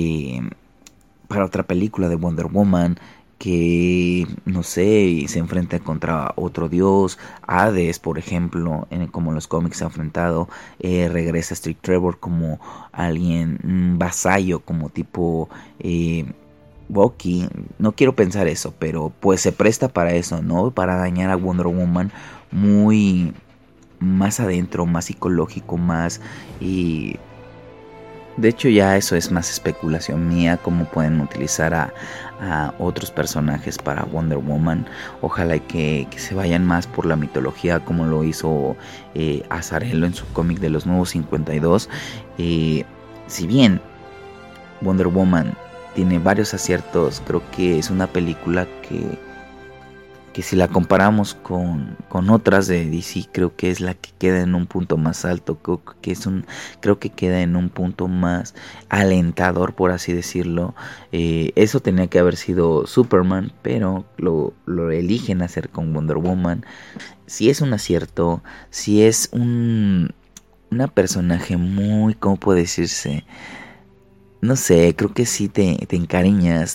película de Wonder Woman, que no sé, se enfrenta contra otro dios, Hades por ejemplo, como en los cómics se ha enfrentado. Regresa Steve Trevor como alguien, un vasallo, como tipo Bucky. No quiero pensar eso, pero pues se presta para eso, ¿no? Para dañar a Wonder Woman muy más adentro, más psicológico, más. Y de hecho ya eso es más especulación mía, cómo pueden utilizar a otros personajes para Wonder Woman. Ojalá que se vayan más por la mitología, como lo hizo Azzarello en su cómic de los Nuevos 52. Si bien Wonder Woman tiene varios aciertos, creo que es una película que si la comparamos con otras de DC, creo que es la que queda en un punto más alto. Creo que queda en un punto más alentador, por así decirlo. Eso tenía que haber sido Superman, pero lo eligen hacer con Wonder Woman. Si es un acierto, si es una personaje muy, ¿cómo puede decirse? No sé, creo que sí te encariñas,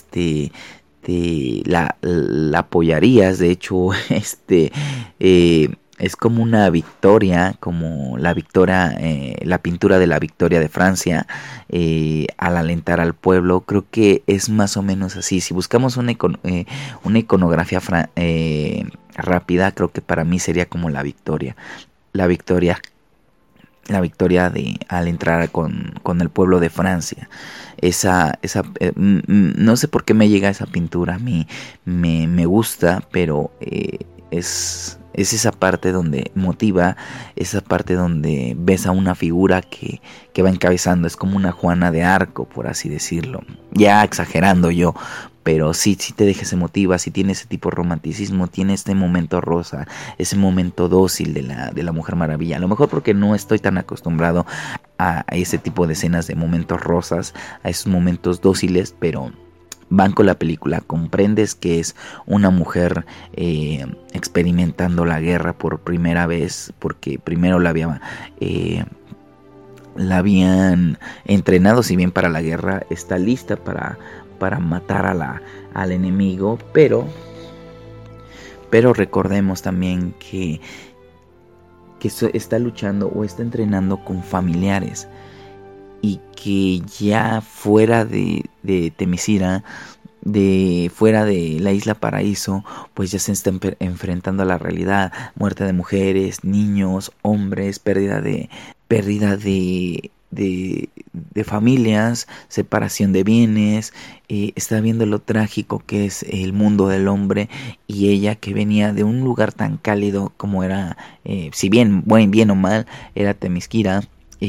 la apoyarías. De hecho, es como una victoria, como la pintura de la victoria de Francia, al alentar al pueblo. Creo que es más o menos así. Si buscamos una iconografía rápida, creo que para mí sería como la victoria al entrar con el pueblo de Francia. No sé por qué me llega esa pintura, a mí me gusta, pero es esa parte donde motiva, esa parte donde ves a una figura que va encabezando. Es como una Juana de Arco, por así decirlo, ya exagerando yo, pero sí te deja, se motiva, sí tiene ese tipo de romanticismo, tiene este momento rosa, ese momento dócil de la Mujer Maravilla. A lo mejor porque no estoy tan acostumbrado a ese tipo de escenas de momentos rosas, a esos momentos dóciles, pero van con la película. Comprendes que es una mujer experimentando la guerra por primera vez, porque primero la habían entrenado, si bien para la guerra, está lista para matar al enemigo, pero recordemos también que está luchando o está entrenando con familiares, y que ya fuera de Themyscira, fuera de la isla Paraíso, pues ya se está enfrentando a la realidad: muerte de mujeres, niños, hombres, pérdida de familias, separación de bienes. Está viendo lo trágico que es el mundo del hombre, y ella, que venía de un lugar tan cálido como era, si bien bien o mal, era Themyscira,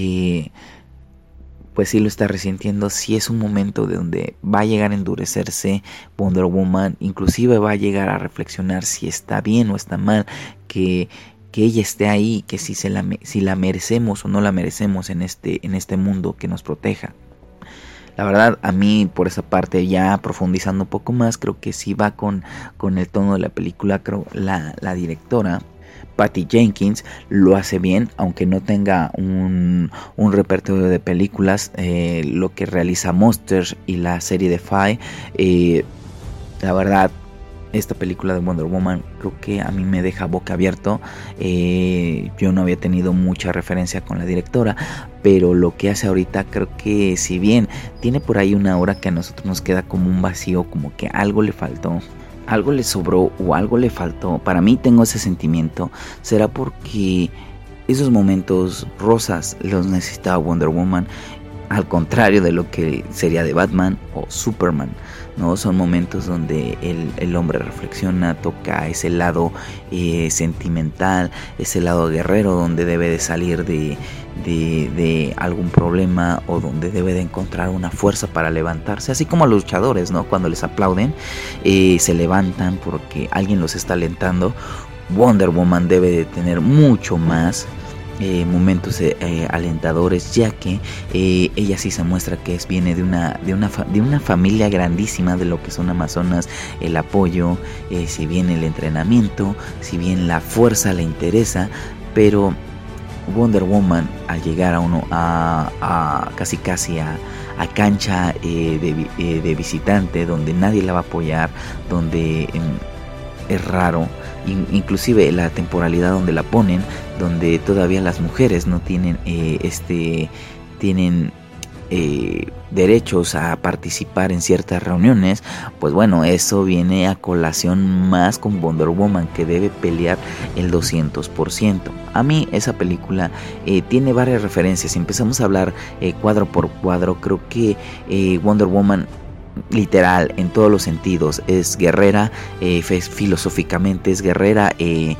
pues sí lo está resintiendo. Sí es un momento de donde va a llegar a endurecerse Wonder Woman, inclusive va a llegar a reflexionar si está bien o está mal que ella esté ahí, que si la merecemos o no la merecemos en este mundo que nos proteja. La verdad, a mí por esa parte, ya profundizando un poco más, creo que sí va con el tono de la película. Creo la directora Patty Jenkins lo hace bien, aunque no tenga un repertorio de películas. Lo que realiza Monsters y la serie de Fi, la verdad, esta película de Wonder Woman creo que a mí me deja boca abierto. Yo no había tenido mucha referencia con la directora, pero lo que hace ahorita, creo que si bien tiene por ahí una hora que a nosotros nos queda como un vacío, como que algo le faltó, algo le sobró o algo le faltó. Para mí tengo ese sentimiento. Será porque esos momentos rosas los necesitaba Wonder Woman, al contrario de lo que sería de Batman o Superman, ¿no? Son momentos donde el hombre reflexiona, toca ese lado sentimental, ese lado guerrero, donde debe de salir de algún problema, o donde debe de encontrar una fuerza para levantarse, así como a los luchadores, ¿no? Cuando les aplauden, se levantan porque alguien los está alentando. Wonder Woman debe de tener mucho más momentos alentadores, ya que ella sí se muestra que viene de una familia grandísima, de lo que son amazonas, el apoyo, si bien el entrenamiento, si bien la fuerza le interesa, pero Wonder Woman, al llegar a casi a cancha de visitante, donde nadie la va a apoyar, donde es raro, inclusive la temporalidad donde la ponen, donde todavía las mujeres no tienen derechos a participar en ciertas reuniones. Pues bueno, eso viene a colación más con Wonder Woman, que debe pelear el 200%. A mí esa película tiene varias referencias. Si empezamos a hablar cuadro por cuadro, creo que Wonder Woman, literal, en todos los sentidos, es guerrera, filosóficamente es guerrera,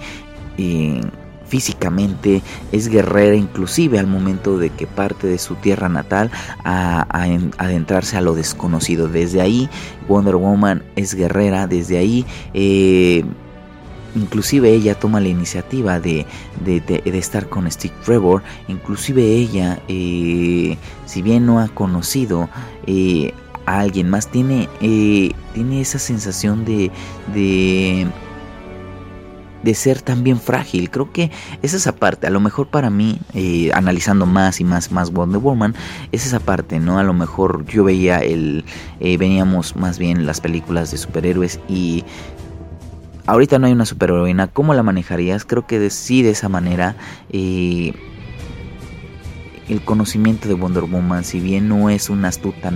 físicamente es guerrera, inclusive al momento de que parte de su tierra natal a adentrarse a lo desconocido. Desde ahí Wonder Woman es guerrera, desde ahí inclusive ella toma la iniciativa de estar con Steve Trevor. Inclusive ella, si bien no ha conocido a alguien más, tiene esa sensación de ser también frágil. Creo que es esa parte, a lo mejor para mí, analizando más y más Wonder Woman, es esa parte, ¿no? A lo mejor yo veía veníamos más bien las películas de superhéroes, y ahorita no hay una superheroína. ¿Cómo la manejarías? Creo que sí, de esa manera. El conocimiento de Wonder Woman, si bien no es una astuta,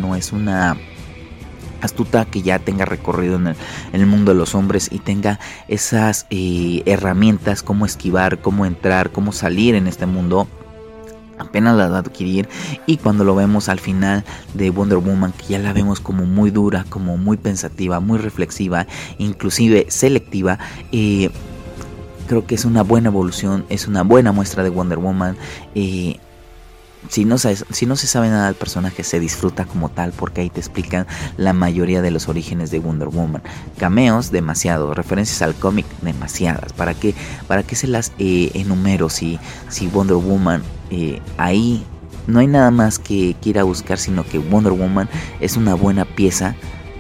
que ya tenga recorrido en el mundo de los hombres y tenga esas herramientas, cómo esquivar, cómo entrar, cómo salir en este mundo, apenas la va a adquirir. Y cuando lo vemos al final de Wonder Woman, que ya la vemos como muy dura, como muy pensativa, muy reflexiva, inclusive selectiva, creo que es una buena evolución, es una buena muestra de Wonder Woman. Si no se sabe nada del personaje, se disfruta como tal, porque ahí te explican la mayoría de los orígenes de Wonder Woman. Cameos, demasiado. Referencias al cómic, demasiadas. ¿Para qué se las enumero? Si Wonder Woman, ahí no hay nada más que ir a buscar, sino que Wonder Woman es una buena pieza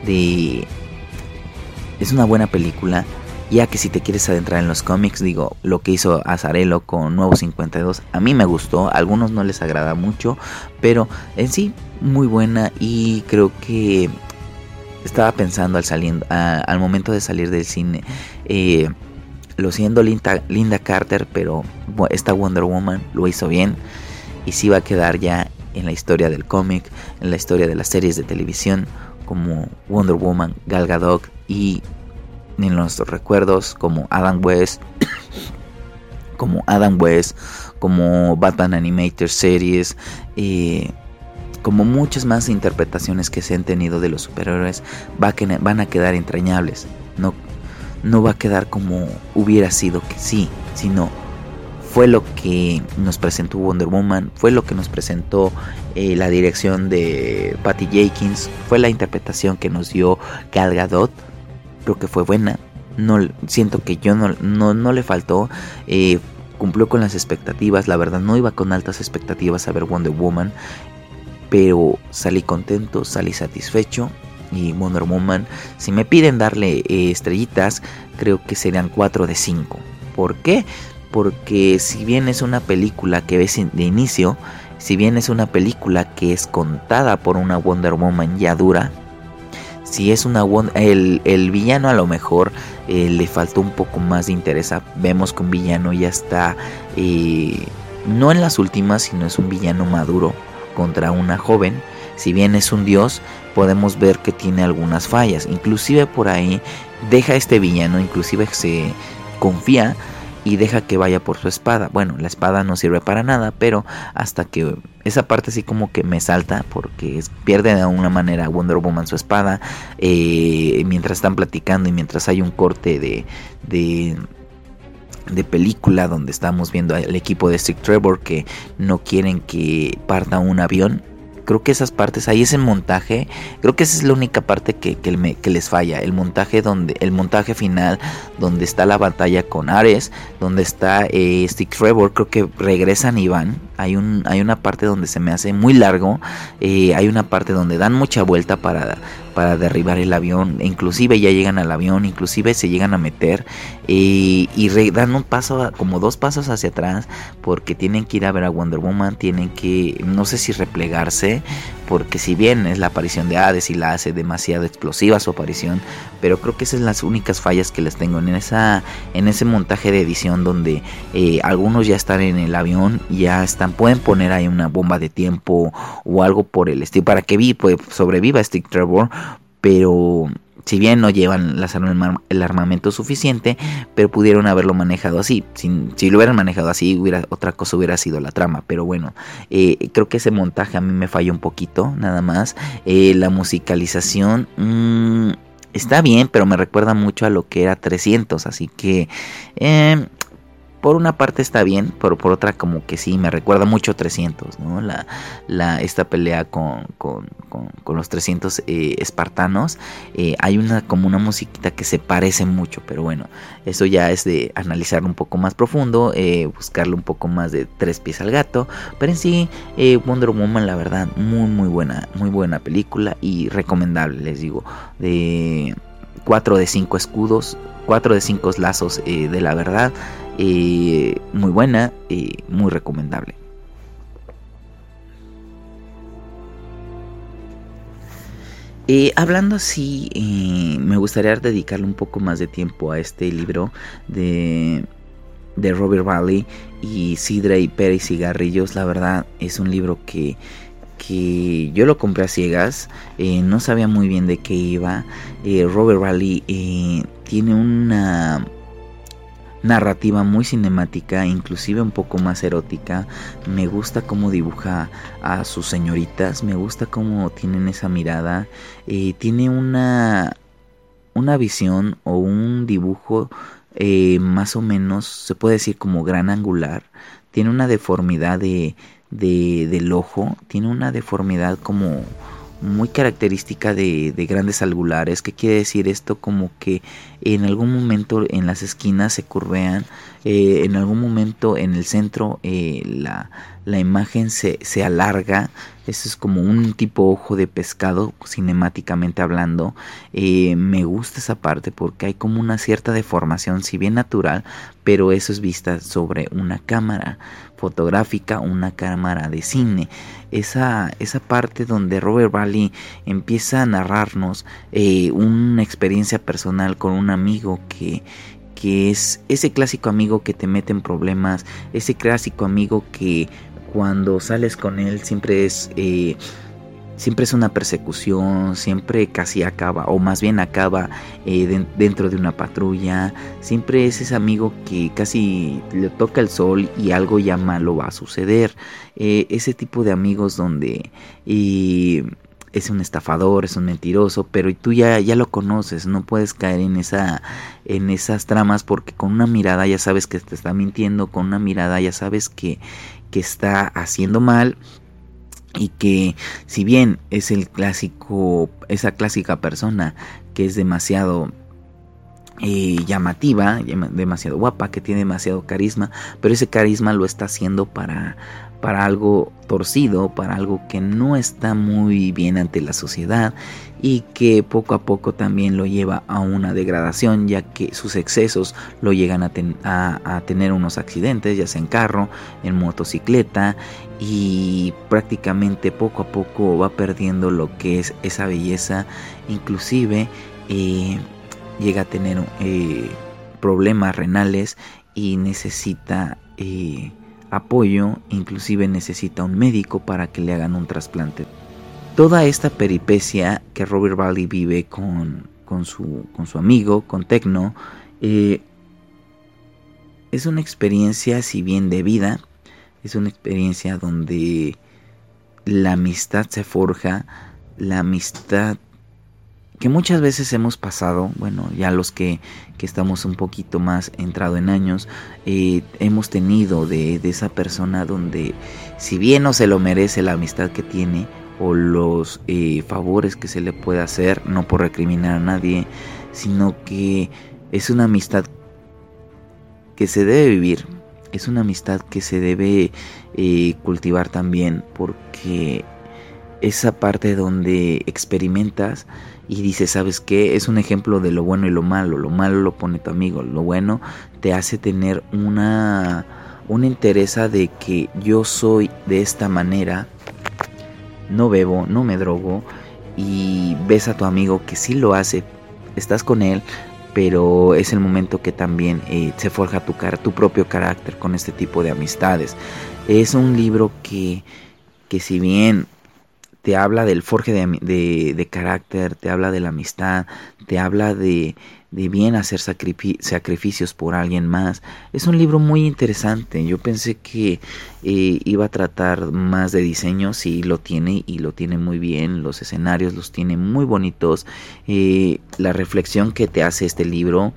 es una buena película. Ya que si te quieres adentrar en los cómics, digo, lo que hizo Azzarello con Nuevo 52, a mí me gustó, a algunos no les agrada mucho, pero en sí, muy buena. Y creo que estaba pensando al momento de salir del cine, lo siento Linda Carter, pero esta Wonder Woman lo hizo bien, y sí va a quedar ya en la historia del cómic, en la historia de las series de televisión, como Wonder Woman, Gal Gadot, y en nuestros recuerdos como Adam West, como Batman Animated Series, como muchas más interpretaciones que se han tenido de los superhéroes, van a quedar entrañables. No va a quedar como hubiera sido que sí, sino fue lo que nos presentó Wonder Woman, fue lo que nos presentó la dirección de Patty Jenkins, fue la interpretación que nos dio Gal Gadot. Creo que fue buena. No siento que no le faltó. Cumplió con las expectativas. La verdad, no iba con altas expectativas a ver Wonder Woman. pero salí contento, salí satisfecho. Y Wonder Woman, si me piden darle estrellitas, creo que serían 4 de 5. ¿Por qué? Porque si bien es una película que ves de inicio, si bien es una película que es contada por una Wonder Woman ya dura, si es el villano a lo mejor le faltó un poco más de interés. Vemos que un villano ya está no en las últimas, sino es un villano maduro contra una joven. Si bien es un dios, podemos ver que tiene algunas fallas. Inclusive por ahí deja este villano, inclusive se confía y deja que vaya por su espada. Bueno, la espada no sirve para nada, pero hasta que esa parte así como que me salta, porque pierde de alguna manera Wonder Woman su espada mientras están platicando y mientras hay un corte de película donde estamos viendo al equipo de Steve Trevor que no quieren que parta un avión. Creo que esas partes, ahí ese montaje, creo que esa es la única parte que les falla. El montaje final, donde está la batalla con Ares, donde está Steve Trevor, creo que regresan y van. Hay una parte donde se me hace muy largo. Hay una parte donde dan mucha vuelta para derribar el avión. Inclusive ya llegan al avión, inclusive se llegan a meter y dan un paso, como 2 pasos hacia atrás, porque tienen que ir a ver a Wonder Woman. Tienen que, no sé si replegarse, porque si bien es la aparición de Hades y la hace demasiado explosiva su aparición, pero creo que esas son las únicas fallas que les tengo en ese montaje de edición, donde algunos ya están en el avión, ya pueden poner ahí una bomba de tiempo o algo por el estilo para que sobreviva Steve Trevor, pero si bien no llevan el armamento suficiente, pero pudieron haberlo manejado así. Si lo hubieran manejado así, otra cosa hubiera sido la trama. Pero bueno, creo que ese montaje a mí me falla un poquito, nada más. La musicalización está bien, pero me recuerda mucho a lo que era 300. Así que por una parte está bien, pero por otra como que sí, me recuerda mucho 300, ¿no? Esta pelea con los 300 espartanos. Hay como una musiquita que se parece mucho, pero bueno, eso ya es de analizarlo un poco más profundo, buscarle un poco más de 3 pies al gato. Pero en sí, Wonder Woman, la verdad, muy buena película y recomendable, les digo. De 4 de 5 escudos, 4 de 5 lazos de la verdad. Muy buena y muy recomendable. Hablando así, me gustaría dedicarle un poco más de tiempo a este libro de Robert Valley y Sidra y Pera y Cigarrillos. La verdad es un libro que yo lo compré a ciegas, no sabía muy bien de qué iba. Robert Valley tiene una narrativa muy cinemática, inclusive un poco más erótica. Me gusta cómo dibuja a sus señoritas, me gusta cómo tienen esa mirada. Tiene una visión o un dibujo más o menos, se puede decir como gran angular. Tiene una deformidad del ojo, tiene una deformidad como muy característica de grandes angulares. ¿Qué quiere decir esto? Como que en algún momento en las esquinas se curvean, en algún momento en el centro la imagen se alarga. Eso es como un tipo ojo de pescado, cinemáticamente hablando. Me gusta esa parte porque hay como una cierta deformación, si bien natural, pero eso es vista sobre una cámara fotográfica, una cámara de cine. Esa parte donde Robert Valley empieza a narrarnos una experiencia personal con un amigo que es ese clásico amigo que te mete en problemas, ese clásico amigo que cuando sales con él siempre es una persecución, siempre casi acaba, o más bien acaba dentro de una patrulla. Siempre es ese amigo que casi le toca el sol y algo ya malo va a suceder. Ese tipo de amigos donde es un estafador, es un mentiroso, pero tú ya lo conoces, no puedes caer en esas tramas, porque con una mirada ya sabes que te está mintiendo, con una mirada ya sabes que está haciendo mal. Y que si bien es esa clásica persona que es demasiado llamativa, demasiado guapa, que tiene demasiado carisma, pero ese carisma lo está haciendo para para algo torcido, para algo que no está muy bien ante la sociedad y que poco a poco también lo lleva a una degradación, ya que sus excesos lo llegan a tener unos accidentes, ya sea en carro, en motocicleta, y prácticamente poco a poco va perdiendo lo que es esa belleza. Inclusive llega a tener problemas renales y necesita apoyo, inclusive necesita un médico para que le hagan un trasplante. Toda esta peripecia que Robert Valley vive con su amigo, con Tecno, es una experiencia, si bien de vida, es una experiencia donde la amistad se forja, la amistad que muchas veces hemos pasado, bueno, ya los que estamos un poquito más entrado en años, hemos tenido de esa persona donde, si bien no se lo merece la amistad que tiene o los favores que se le puede hacer, no por recriminar a nadie, sino que es una amistad que se debe vivir, es una amistad que se debe cultivar también, porque esa parte donde experimentas y dices, ¿sabes qué? Es un ejemplo de lo bueno y lo malo. Lo malo lo pone tu amigo, lo bueno te hace tener una entereza de que yo soy de esta manera, no bebo, no me drogo, y ves a tu amigo que sí lo hace, estás con él, pero es el momento que también se forja tu propio carácter con este tipo de amistades. Es un libro que si bien te habla del forje de carácter, te habla de la amistad, te habla de bien hacer sacrificios por alguien más. Es un libro muy interesante. Yo pensé que iba a tratar más de diseño, sí lo tiene y lo tiene muy bien. Los escenarios los tiene muy bonitos. La reflexión que te hace este libro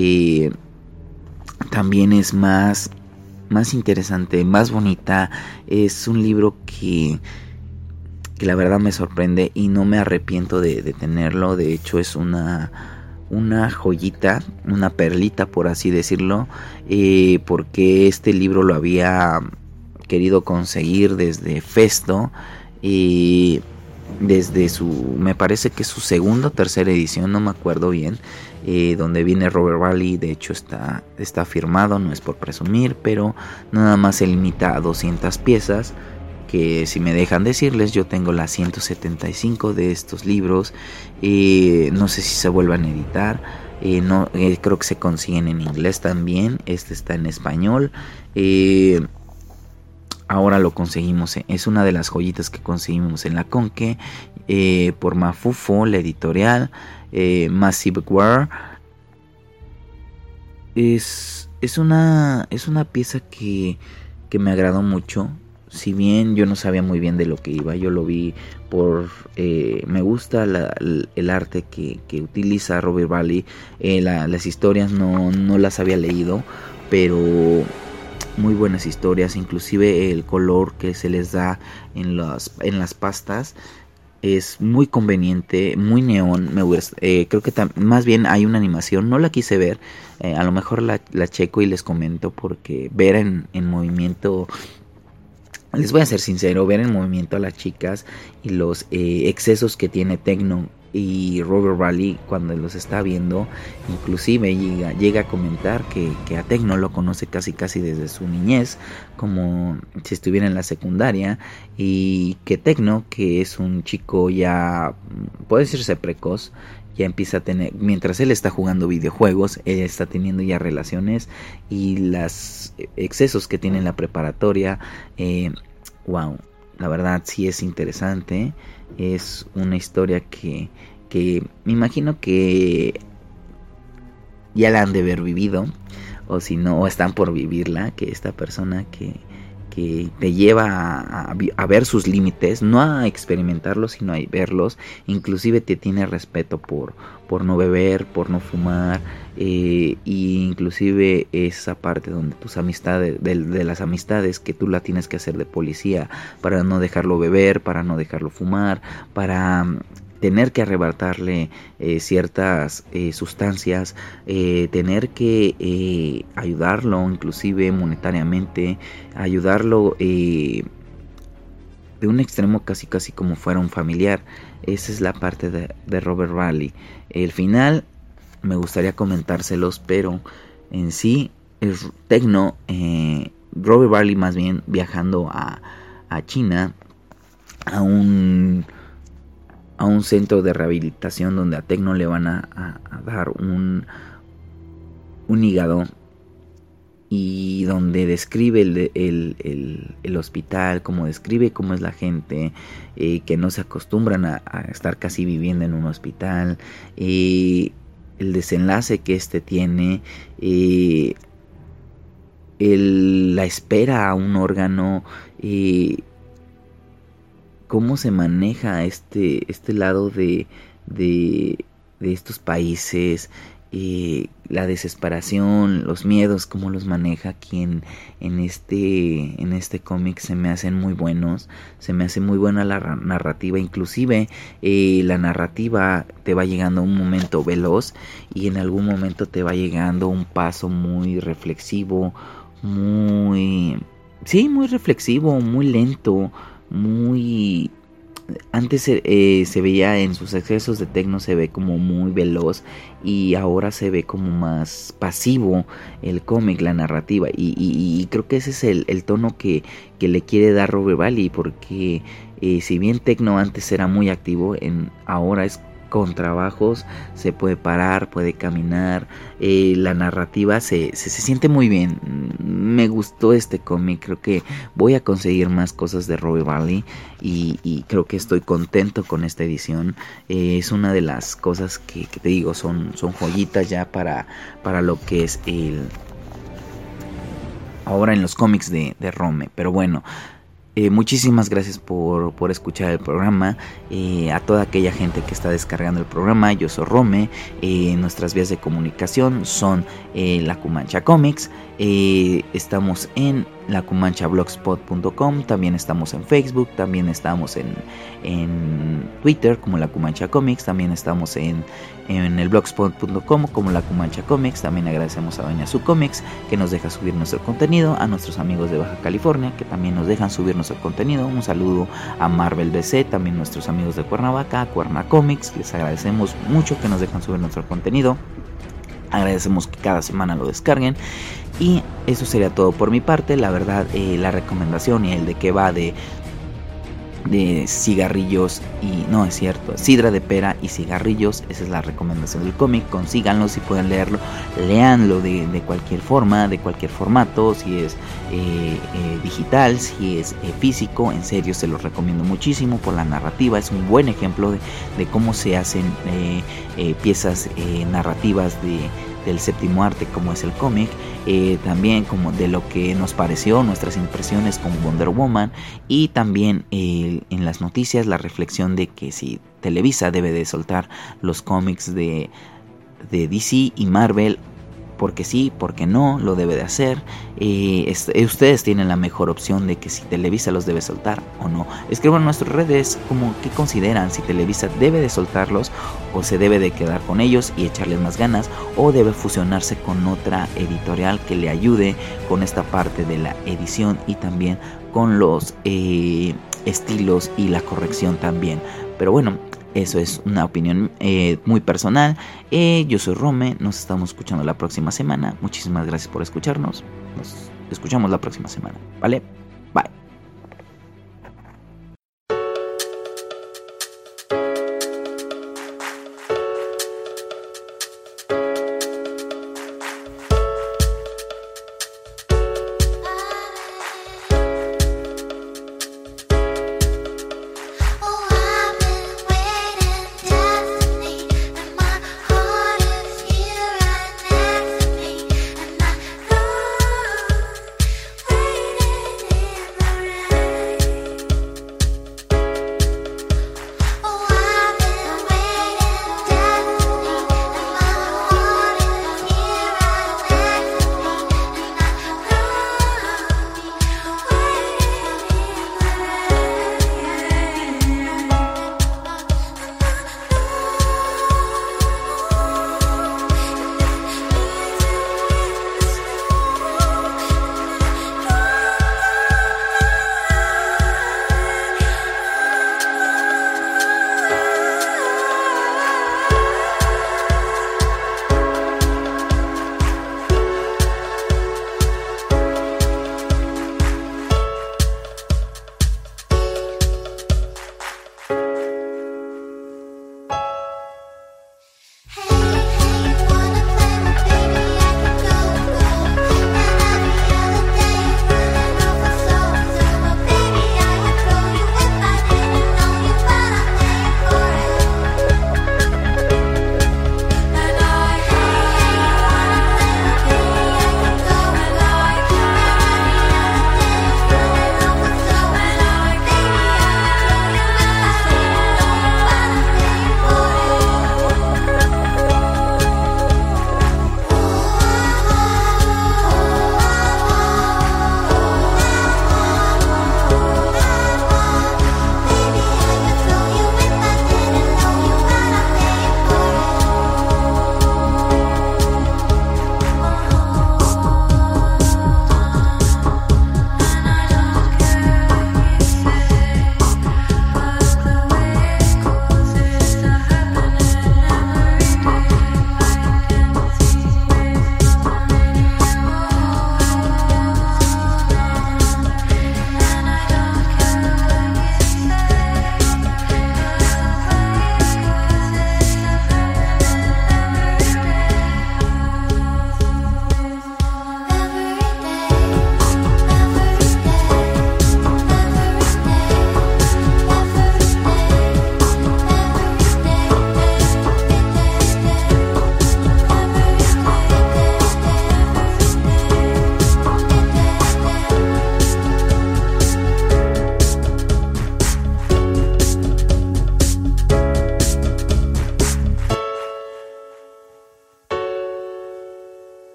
también es más interesante, más bonita. Es un libro que la verdad me sorprende y no me arrepiento de tenerlo. De hecho es una joyita, una perlita por así decirlo, porque este libro lo había querido conseguir desde Festo, desde me parece que su segunda o tercera edición, no me acuerdo bien, donde viene Robert Valley. De hecho está firmado, no es por presumir, pero nada más se limita a 200 piezas, que si me dejan decirles, yo tengo las 175 de estos libros. No sé si se vuelvan a editar, creo que se consiguen en inglés también. Este está en español, ahora lo conseguimos, es una de las joyitas que conseguimos en la Conque, por Mafufo, la editorial, Massive War. Es una pieza que me agradó mucho. Si bien yo no sabía muy bien de lo que iba, yo lo vi por... me gusta el arte que utiliza Robert Valley. Las historias no las había leído, pero muy buenas historias. Inclusive el color que se les da en las pastas es muy conveniente, muy neón. Creo que más bien hay una animación, no la quise ver. A lo mejor la checo y les comento, porque ver en movimiento... Les voy a ser sincero, ver en movimiento a las chicas y los excesos que tiene Tecno y Robert Valley cuando los está viendo, inclusive llega a comentar que a Tecno lo conoce casi desde su niñez, como si estuviera en la secundaria, y que Tecno, que es un chico ya, puede decirse precoz, ya empieza a tener, mientras él está jugando videojuegos, él está teniendo ya relaciones, y los excesos que tiene en la preparatoria. Wow, la verdad sí es interesante. Es una historia que me imagino que ya la han de haber vivido, o si no, o están por vivirla, que esta persona que te lleva a ver sus límites, no a experimentarlos, sino a verlos. Inclusive te tiene respeto por no beber, por no fumar, y inclusive esa parte donde tus amistades, de las amistades, que tú la tienes que hacer de policía para no dejarlo beber, para no dejarlo fumar, para tener que arrebatarle ciertas sustancias, tener que ayudarlo inclusive monetariamente, ayudarlo de un extremo casi como fuera un familiar. Esa es la parte de Robert Bradley. El final me gustaría comentárselos, pero en sí es Tecno, Robert Bradley más bien viajando a China, a un centro de rehabilitación donde a Tecno le van a dar un hígado, y donde describe el hospital, como describe cómo es la gente, que no se acostumbran a estar casi viviendo en un hospital, el desenlace que tiene, la espera a un órgano, cómo se maneja este lado de estos países, la desesperación, los miedos, cómo los maneja aquí en este cómic. Se me hacen muy buenos, se me hace muy buena la narrativa, inclusive la narrativa te va llegando a un momento veloz y en algún momento te va llegando un paso muy reflexivo, muy reflexivo, muy lento, muy... Antes se veía en sus excesos de Tecno, se ve como muy veloz, y ahora se ve como más pasivo el cómic, la narrativa, y creo que ese es el tono que le quiere dar Robert Bradley, porque si bien Tecno antes era muy activo, ahora es con trabajos, se puede parar, puede caminar, la narrativa se siente muy bien. Me gustó este cómic, creo que voy a conseguir más cosas de Robert Bradley y creo que estoy contento con esta edición. Es una de las cosas que te digo, son joyitas ya para lo que es ahora en los cómics de Rome. Pero bueno, muchísimas gracias por escuchar el programa. A toda aquella gente que está descargando el programa, yo soy Rome. Nuestras vías de comunicación son La Cumancha Comics. Estamos en lacumanchablogspot.com. También estamos en Facebook. También estamos en Twitter como La Cumancha Comics. También estamos en el blogspot.com como La Cumancha Comics. También agradecemos a Doña Su Comics, que nos deja subir nuestro contenido, a nuestros amigos de Baja California, que también nos dejan subir nuestro contenido. Un saludo a Marvel BC, también nuestros amigos de Cuernavaca, Cuerna Comics. Les agradecemos mucho que nos dejan subir nuestro contenido. Agradecemos que cada semana lo descarguen. Y eso sería todo por mi parte. La verdad, la recomendación y el de que va de cigarrillos y... no, es cierto, sidra de pera y cigarrillos. Esa es la recomendación del cómic. Consíganlo si pueden leerlo. Leanlo de cualquier forma, de cualquier formato. Si es digital, si es físico. En serio, se los recomiendo muchísimo por la narrativa. Es un buen ejemplo de cómo se hacen piezas narrativas del séptimo arte, como es el cómic. También como de lo que nos pareció, nuestras impresiones con Wonder Woman, y también en las noticias la reflexión de que si Televisa debe de soltar los cómics de DC y Marvel, porque sí, porque no, lo debe de hacer. Ustedes tienen la mejor opción de que si Televisa los debe soltar o no. Escriban en nuestras redes como que consideran, si Televisa debe de soltarlos o se debe de quedar con ellos y echarles más ganas, o debe fusionarse con otra editorial que le ayude con esta parte de la edición y también con los estilos y la corrección también. Pero bueno, eso es una opinión muy personal. Yo soy Rome, nos estamos escuchando la próxima semana. Muchísimas gracias por escucharnos. Nos escuchamos la próxima semana, ¿vale? Bye.